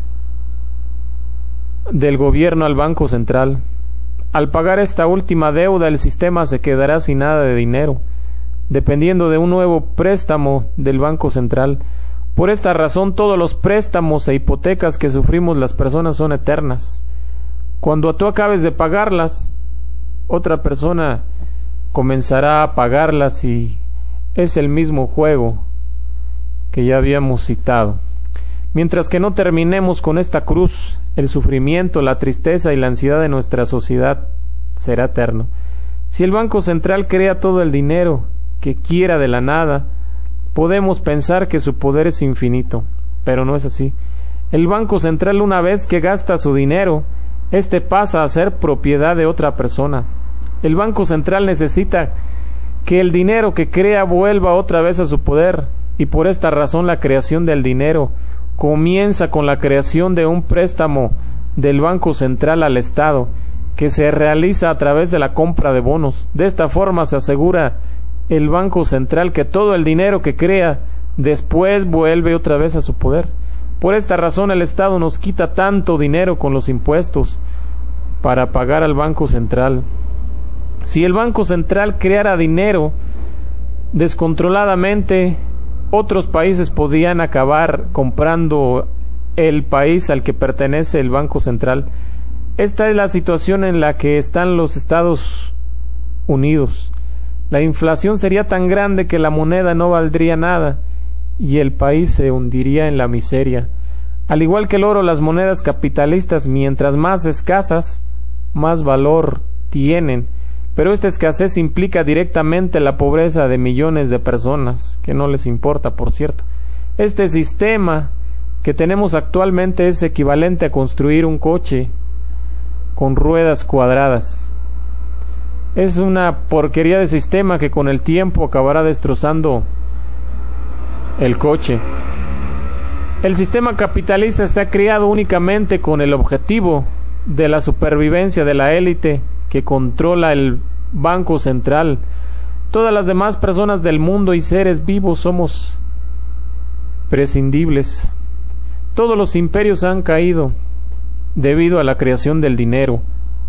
del gobierno al Banco Central. Al pagar esta última deuda, el sistema se quedará sin nada de dinero, dependiendo de un nuevo préstamo del Banco Central. Por esta razón, todos los préstamos e hipotecas que sufrimos las personas son eternas. Cuando tú acabes de pagarlas, otra persona comenzará a pagarlas y es el mismo juego que ya habíamos citado. Mientras que no terminemos con esta cruz, el sufrimiento, la tristeza y la ansiedad de nuestra sociedad será eterno. Si el Banco Central crea todo el dinero que quiera de la nada, podemos pensar que su poder es infinito, pero no es así. El Banco Central, una vez que gasta su dinero, este pasa a ser propiedad de otra persona. El Banco Central necesita que el dinero que crea vuelva otra vez a su poder, y por esta razón la creación del dinero comienza con la creación de un préstamo del Banco Central al Estado, que se realiza a través de la compra de bonos. De esta forma se asegura el Banco Central que todo el dinero que crea después vuelve otra vez a su poder. Por esta razón el Estado nos quita tanto dinero con los impuestos para pagar al Banco Central. Si el Banco Central creara dinero descontroladamente, otros países podrían acabar comprando el país al que pertenece el Banco Central. Esta es la situación en la que están los Estados Unidos. La inflación sería tan grande que la moneda no valdría nada y el país se hundiría en la miseria. Al igual que el oro, las monedas capitalistas, mientras más escasas, más valor tienen. Pero esta escasez implica directamente la pobreza de millones de personas, que no les importa, por cierto. Este sistema que tenemos actualmente es equivalente a construir un coche con ruedas cuadradas. Es una porquería de sistema que con el tiempo acabará destrozando el coche. El sistema capitalista está creado únicamente con el objetivo de la supervivencia de la élite que controla el Banco Central. Todas las demás personas del mundo y seres vivos somos prescindibles. Todos los imperios han caído debido a la creación del dinero,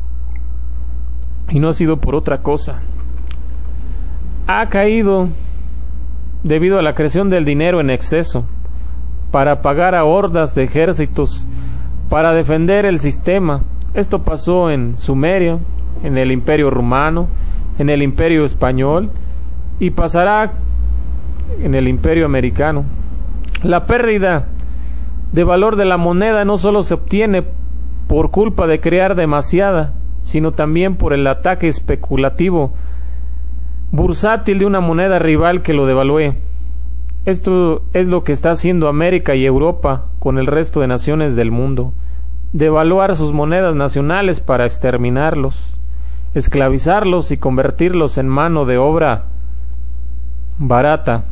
y no ha sido por otra cosa. Ha caído debido a la creación del dinero en exceso, para pagar a hordas de ejércitos, para defender el sistema. Esto pasó en Sumeria, en el Imperio Romano, en el Imperio Español, y pasará en el Imperio Americano. La pérdida de valor de la moneda no solo se obtiene por culpa de crear demasiada, sino también por el ataque especulativo bursátil de una moneda rival que lo devalúe. Esto es lo que está haciendo América y Europa con el resto de naciones del mundo: devaluar sus monedas nacionales para exterminarlos, esclavizarlos y convertirlos en mano de obra barata.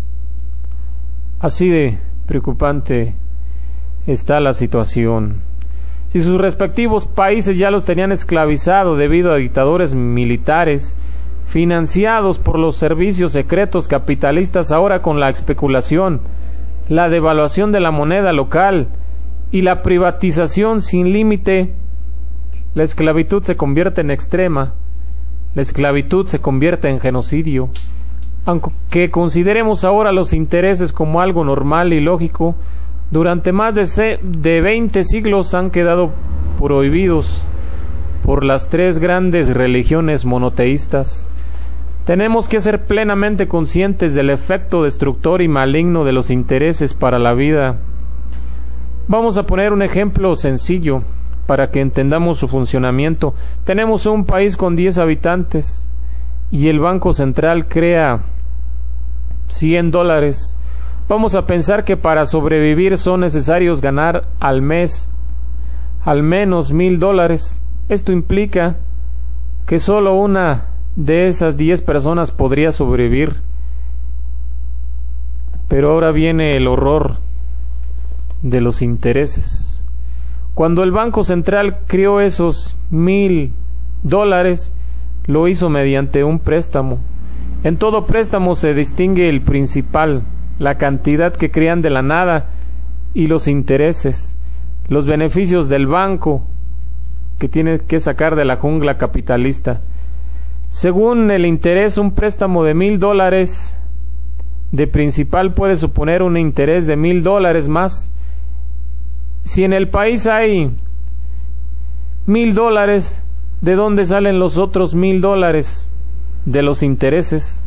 Así de preocupante está la situación. Si sus respectivos países ya los tenían esclavizado debido a dictadores militares financiados por los servicios secretos capitalistas, ahora con la especulación, la devaluación de la moneda local y la privatización sin límite, la esclavitud se convierte en extrema, la esclavitud se convierte en genocidio. Aunque consideremos ahora los intereses como algo normal y lógico, durante más de 20 siglos han quedado prohibidos por las tres grandes religiones monoteístas. Tenemos que ser plenamente conscientes del efecto destructor y maligno de los intereses para la vida. Vamos a poner un ejemplo sencillo para que entendamos su funcionamiento. Tenemos un país con 10 habitantes y el Banco Central crea $100. Vamos a pensar que para sobrevivir son necesarios ganar al mes al menos $1,000. Esto implica que solo una de esas 10 personas podría sobrevivir. Pero ahora viene el horror de los intereses. Cuando el Banco Central creó esos $1,000, lo hizo mediante un préstamo. En todo préstamo se distingue el principal, la cantidad que crean de la nada, y los intereses, los beneficios del banco que tiene que sacar de la jungla capitalista. Según el interés, un préstamo de $1,000 de principal puede suponer un interés de $1,000 más. Si en el país hay $1,000, ¿de dónde salen los otros $1,000 de los intereses?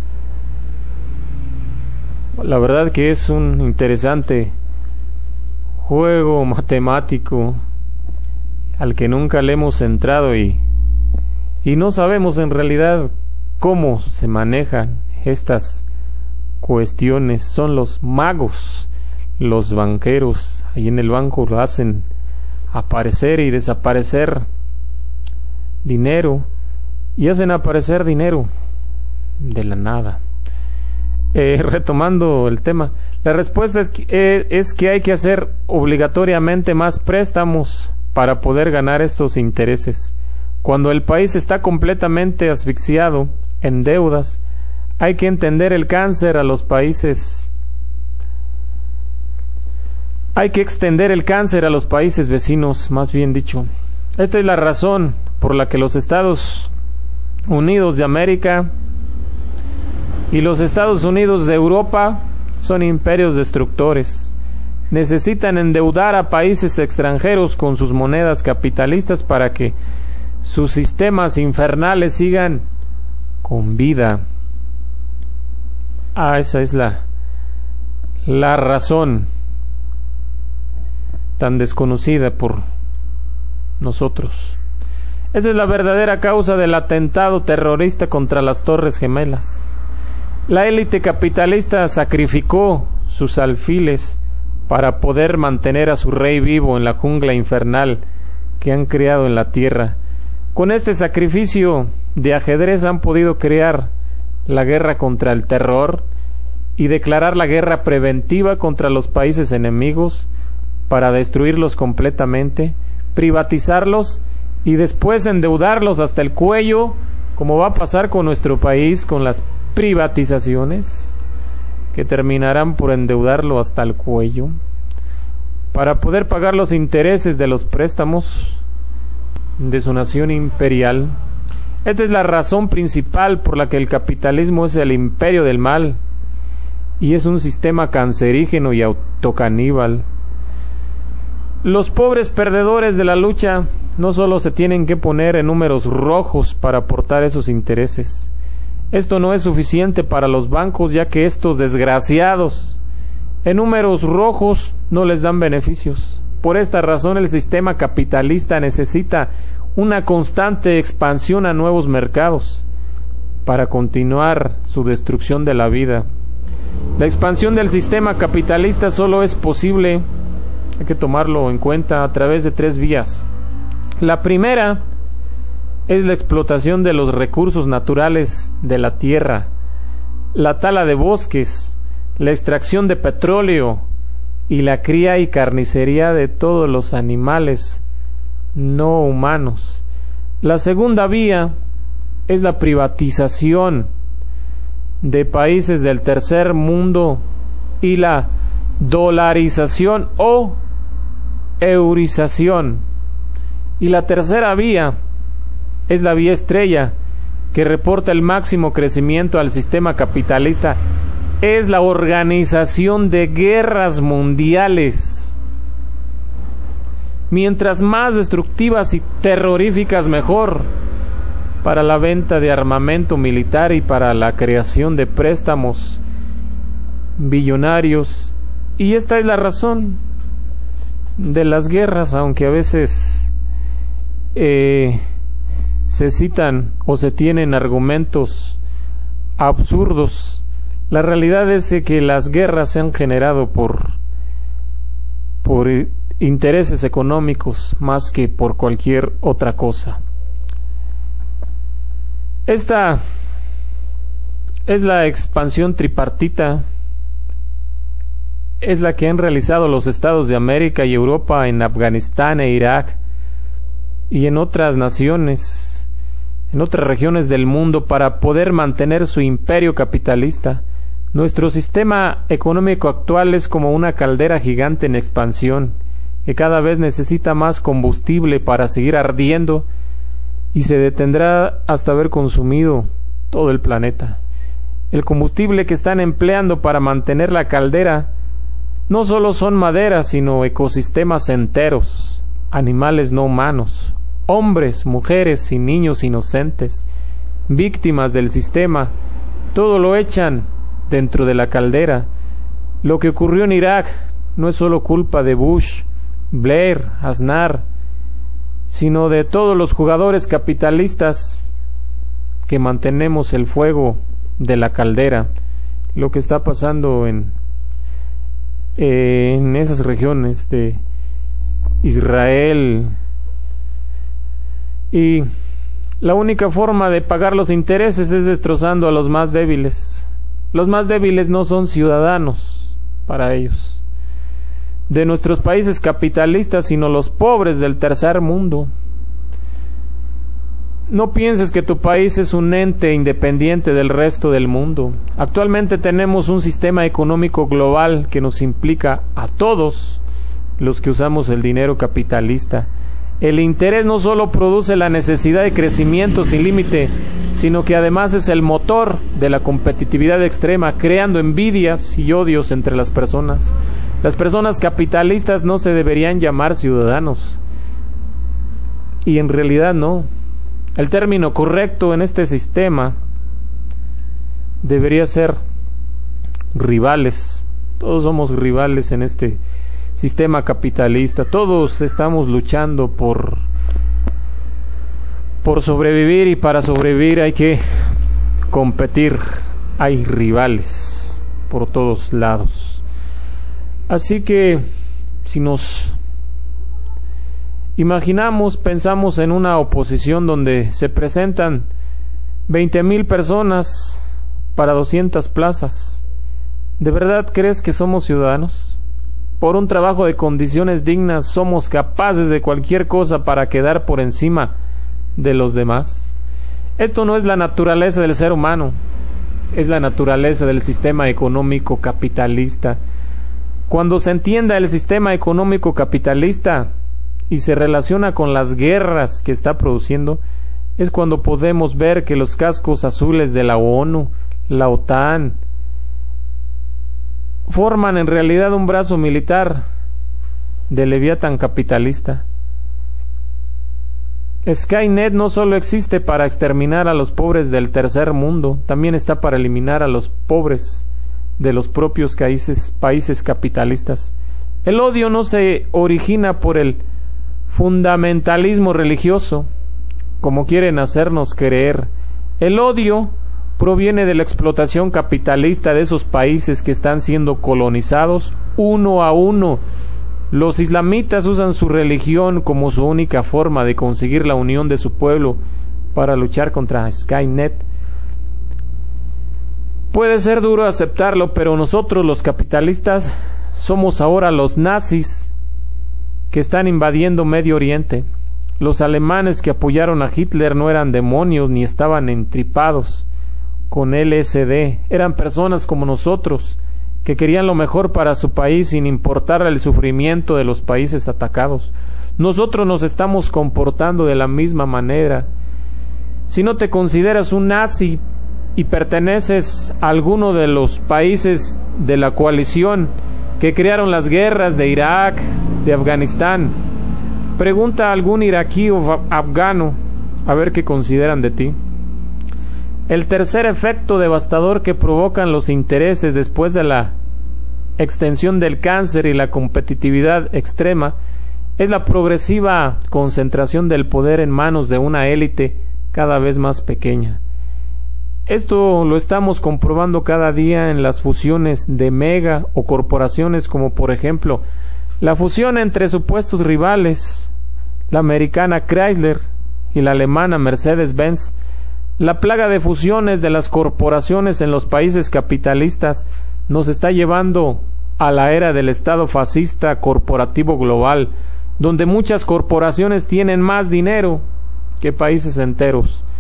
La verdad que es un interesante juego matemático al que nunca le hemos entrado y no sabemos en realidad cómo se manejan estas cuestiones. Son los magos, los banqueros, ahí en el banco lo hacen aparecer y desaparecer dinero, y hacen aparecer dinero de la nada. Retomando el tema, la respuesta es que hay que hacer obligatoriamente más préstamos para poder ganar estos intereses. Cuando el país está completamente asfixiado en deudas, hay que entender el cáncer a los países. Hay que extender el cáncer a los países vecinos, más bien dicho. Esta es la razón por la que los Estados Unidos de América y los Estados Unidos de Europa son imperios destructores. Necesitan endeudar a países extranjeros con sus monedas capitalistas para que sus sistemas infernales sigan con vida. Esa es la razón tan desconocida por nosotros. Esa es la verdadera causa del atentado terrorista contra las Torres Gemelas. La élite capitalista sacrificó sus alfiles para poder mantener a su rey vivo en la jungla infernal que han creado en la tierra. Con este sacrificio de ajedrez han podido crear la guerra contra el terror y declarar la guerra preventiva contra los países enemigos para destruirlos completamente, privatizarlos y después endeudarlos hasta el cuello, como va a pasar con nuestro país con las privatizaciones, que terminarán por endeudarlo hasta el cuello para poder pagar los intereses de los préstamos de su nación imperial. Esta es la razón principal por la que el capitalismo es el imperio del mal y es un sistema cancerígeno y autocaníbal. Los pobres perdedores de la lucha no solo se tienen que poner en números rojos para aportar esos intereses. Esto no es suficiente para los bancos, ya que estos desgraciados en números rojos no les dan beneficios. Por esta razón el sistema capitalista necesita una constante expansión a nuevos mercados para continuar su destrucción de la vida. La expansión del sistema capitalista solo es posible, hay que tomarlo en cuenta, a través de 3 vías. La primera es la explotación de los recursos naturales de la tierra, la tala de bosques, la extracción de petróleo y la cría y carnicería de todos los animales no humanos. La segunda vía es la privatización de países del tercer mundo y la dolarización o eurización. Y la tercera vía es la vía estrella, que reporta el máximo crecimiento al sistema capitalista, es la organización de guerras mundiales. Mientras más destructivas y terroríficas, mejor, para la venta de armamento militar y para la creación de préstamos billonarios. Y esta es la razón de las guerras, aunque a veces se citan o se tienen argumentos absurdos. La realidad es que las guerras se han generado por intereses económicos más que por cualquier otra cosa. Esta es la expansión tripartita, es la que han realizado los Estados de América y Europa en Afganistán e Irak y en otras naciones. en otras regiones del mundo para poder mantener su imperio capitalista. Nuestro sistema económico actual es como una caldera gigante en expansión, que cada vez necesita más combustible para seguir ardiendo y se detendrá hasta haber consumido todo el planeta. El combustible que están empleando para mantener la caldera no solo son maderas, sino ecosistemas enteros, animales no humanos, hombres, mujeres y niños inocentes, víctimas del sistema. Todo lo echan dentro de la caldera. Lo que ocurrió en Irak no es solo culpa de Bush, Blair, Aznar, sino de todos los jugadores capitalistas que mantenemos el fuego de la caldera. Lo que está pasando en esas regiones de Israel, y la única forma de pagar los intereses es destrozando a los más débiles. Los más débiles no son ciudadanos para ellos de nuestros países capitalistas, sino los pobres del tercer mundo. No pienses que tu país es un ente independiente del resto del mundo. Actualmente tenemos un sistema económico global que nos implica a todos los que usamos el dinero capitalista. El interés no solo produce la necesidad de crecimiento sin límite, sino que además es el motor de la competitividad extrema, creando envidias y odios entre las personas. Las personas capitalistas no se deberían llamar ciudadanos, y en realidad no. El término correcto en este sistema debería ser rivales. Todos somos rivales en este sistema capitalista. Todos estamos luchando por sobrevivir, y para sobrevivir hay que competir. Hay rivales por todos lados. Así que si nos imaginamos, pensamos en una oposición donde se presentan 20,000 personas para 200 plazas, ¿de verdad crees que somos ciudadanos? Por un trabajo de condiciones dignas somos capaces de cualquier cosa para quedar por encima de los demás. Esto no es la naturaleza del ser humano, es la naturaleza del sistema económico capitalista. Cuando se entienda el sistema económico capitalista y se relaciona con las guerras que está produciendo, es cuando podemos ver que los cascos azules de la ONU, la OTAN, forman en realidad un brazo militar del Leviatán capitalista. Skynet no solo existe para exterminar a los pobres del tercer mundo, también está para eliminar a los pobres de los propios países capitalistas. El odio no se origina por el fundamentalismo religioso, como quieren hacernos creer. El odio proviene de la explotación capitalista de esos países que están siendo colonizados uno a uno. Los islamitas usan su religión como su única forma de conseguir la unión de su pueblo para luchar contra Skynet. Puede ser duro aceptarlo, pero nosotros los capitalistas somos ahora los nazis que están invadiendo Medio Oriente. Los alemanes que apoyaron a Hitler no eran demonios ni estaban entripados con LSD, eran personas como nosotros que querían lo mejor para su país sin importar el sufrimiento de los países atacados. Nosotros nos estamos comportando de la misma manera. Si no te consideras un nazi y perteneces a alguno de los países de la coalición que crearon las guerras de Irak, de Afganistán, pregunta a algún iraquí o afgano a ver qué consideran de ti. El tercer efecto devastador que provocan los intereses después de la extensión del cáncer y la competitividad extrema es la progresiva concentración del poder en manos de una élite cada vez más pequeña. Esto lo estamos comprobando cada día en las fusiones de mega o corporaciones, como por ejemplo la fusión entre supuestos rivales, la americana Chrysler y la alemana Mercedes-Benz. La plaga de fusiones de las corporaciones en los países capitalistas nos está llevando a la era del Estado fascista corporativo global, donde muchas corporaciones tienen más dinero que países enteros.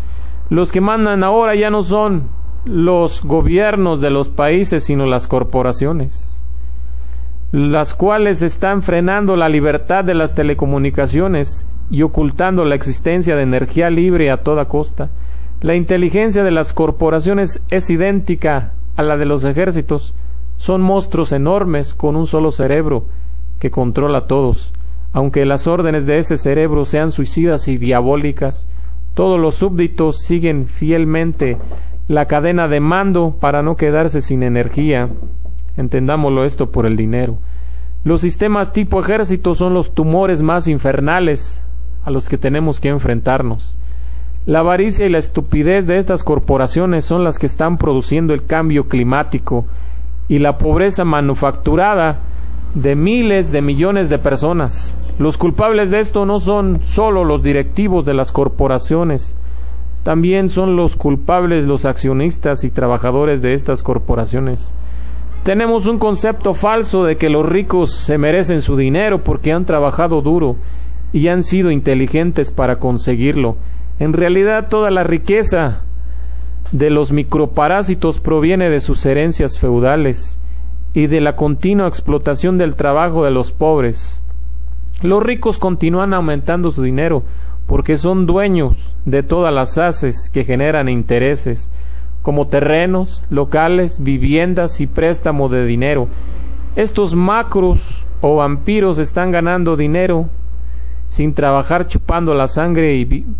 Los que mandan ahora ya no son los gobiernos de los países, sino las corporaciones, las cuales están frenando la libertad de las telecomunicaciones y ocultando la existencia de energía libre a toda costa. La inteligencia de las corporaciones es idéntica a la de los ejércitos. Son monstruos enormes con un solo cerebro que controla a todos. Aunque las órdenes de ese cerebro sean suicidas y diabólicas, todos los súbditos siguen fielmente la cadena de mando para no quedarse sin energía. Entendámoslo esto por el dinero. Los sistemas tipo ejército son los tumores más infernales a los que tenemos que enfrentarnos. La avaricia y la estupidez de estas corporaciones son las que están produciendo el cambio climático y la pobreza manufacturada de miles de millones de personas. Los culpables de esto no son solo los directivos de las corporaciones, también son los culpables los accionistas y trabajadores de estas corporaciones. Tenemos un concepto falso de que los ricos se merecen su dinero porque han trabajado duro y han sido inteligentes para conseguirlo. En realidad, toda la riqueza de los microparásitos proviene de sus herencias feudales y de la continua explotación del trabajo de los pobres. Los ricos continúan aumentando su dinero porque son dueños de todas las haces que generan intereses, como terrenos, locales, viviendas y préstamo de dinero. Estos macros o vampiros están ganando dinero sin trabajar, chupando la sangre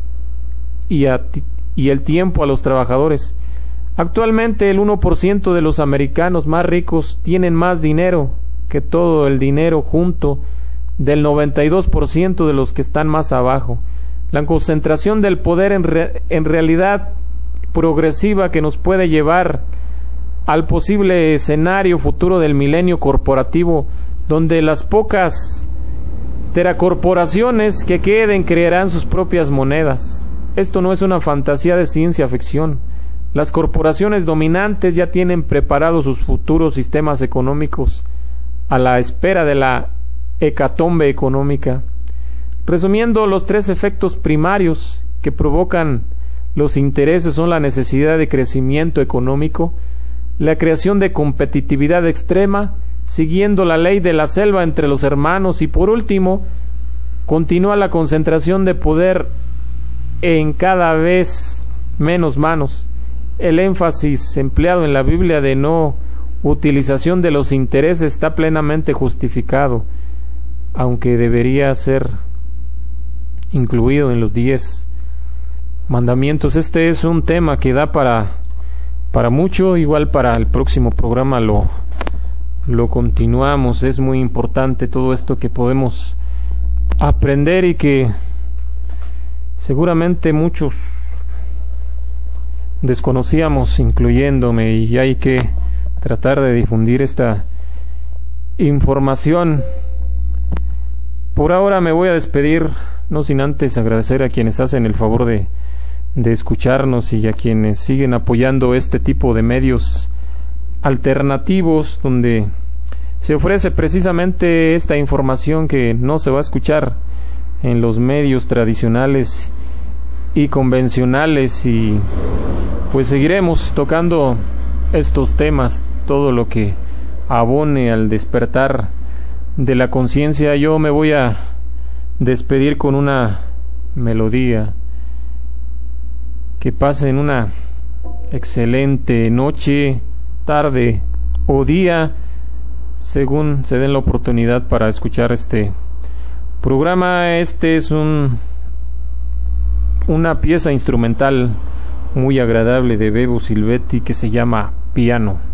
y el tiempo a los trabajadores. Actualmente el 1% de los americanos más ricos tienen más dinero que todo el dinero junto del 92% de los que están más abajo. La concentración del poder en realidad progresiva que nos puede llevar al posible escenario futuro del milenio corporativo, donde las pocas teracorporaciones que queden crearán sus propias monedas. Esto no es una fantasía de ciencia ficción. Las corporaciones dominantes ya tienen preparados sus futuros sistemas económicos a la espera de la hecatombe económica. Resumiendo, los tres efectos primarios que provocan los intereses son la necesidad de crecimiento económico, la creación de competitividad extrema, siguiendo la ley de la selva entre los hermanos, y por último, continúa la concentración de poder en cada vez menos manos. El énfasis empleado en la Biblia de no utilización de los intereses está plenamente justificado, aunque debería ser incluido en los 10 mandamientos. Este es un tema que da para mucho. Igual para el próximo programa lo continuamos. Es muy importante todo esto que podemos aprender y que seguramente muchos desconocíamos, incluyéndome, y hay que tratar de difundir esta información. Por ahora me voy a despedir, no sin antes agradecer a quienes hacen el favor de escucharnos y a quienes siguen apoyando este tipo de medios alternativos donde se ofrece precisamente esta información que no se va a escuchar en los medios tradicionales y convencionales, y pues seguiremos tocando estos temas, todo lo que abone al despertar de la conciencia. Yo me voy a despedir con una melodía. Que pasen una excelente noche, tarde o día, según se den la oportunidad para escuchar este programa. Este es una pieza instrumental muy agradable de Bebo Silvetti que se llama Piano.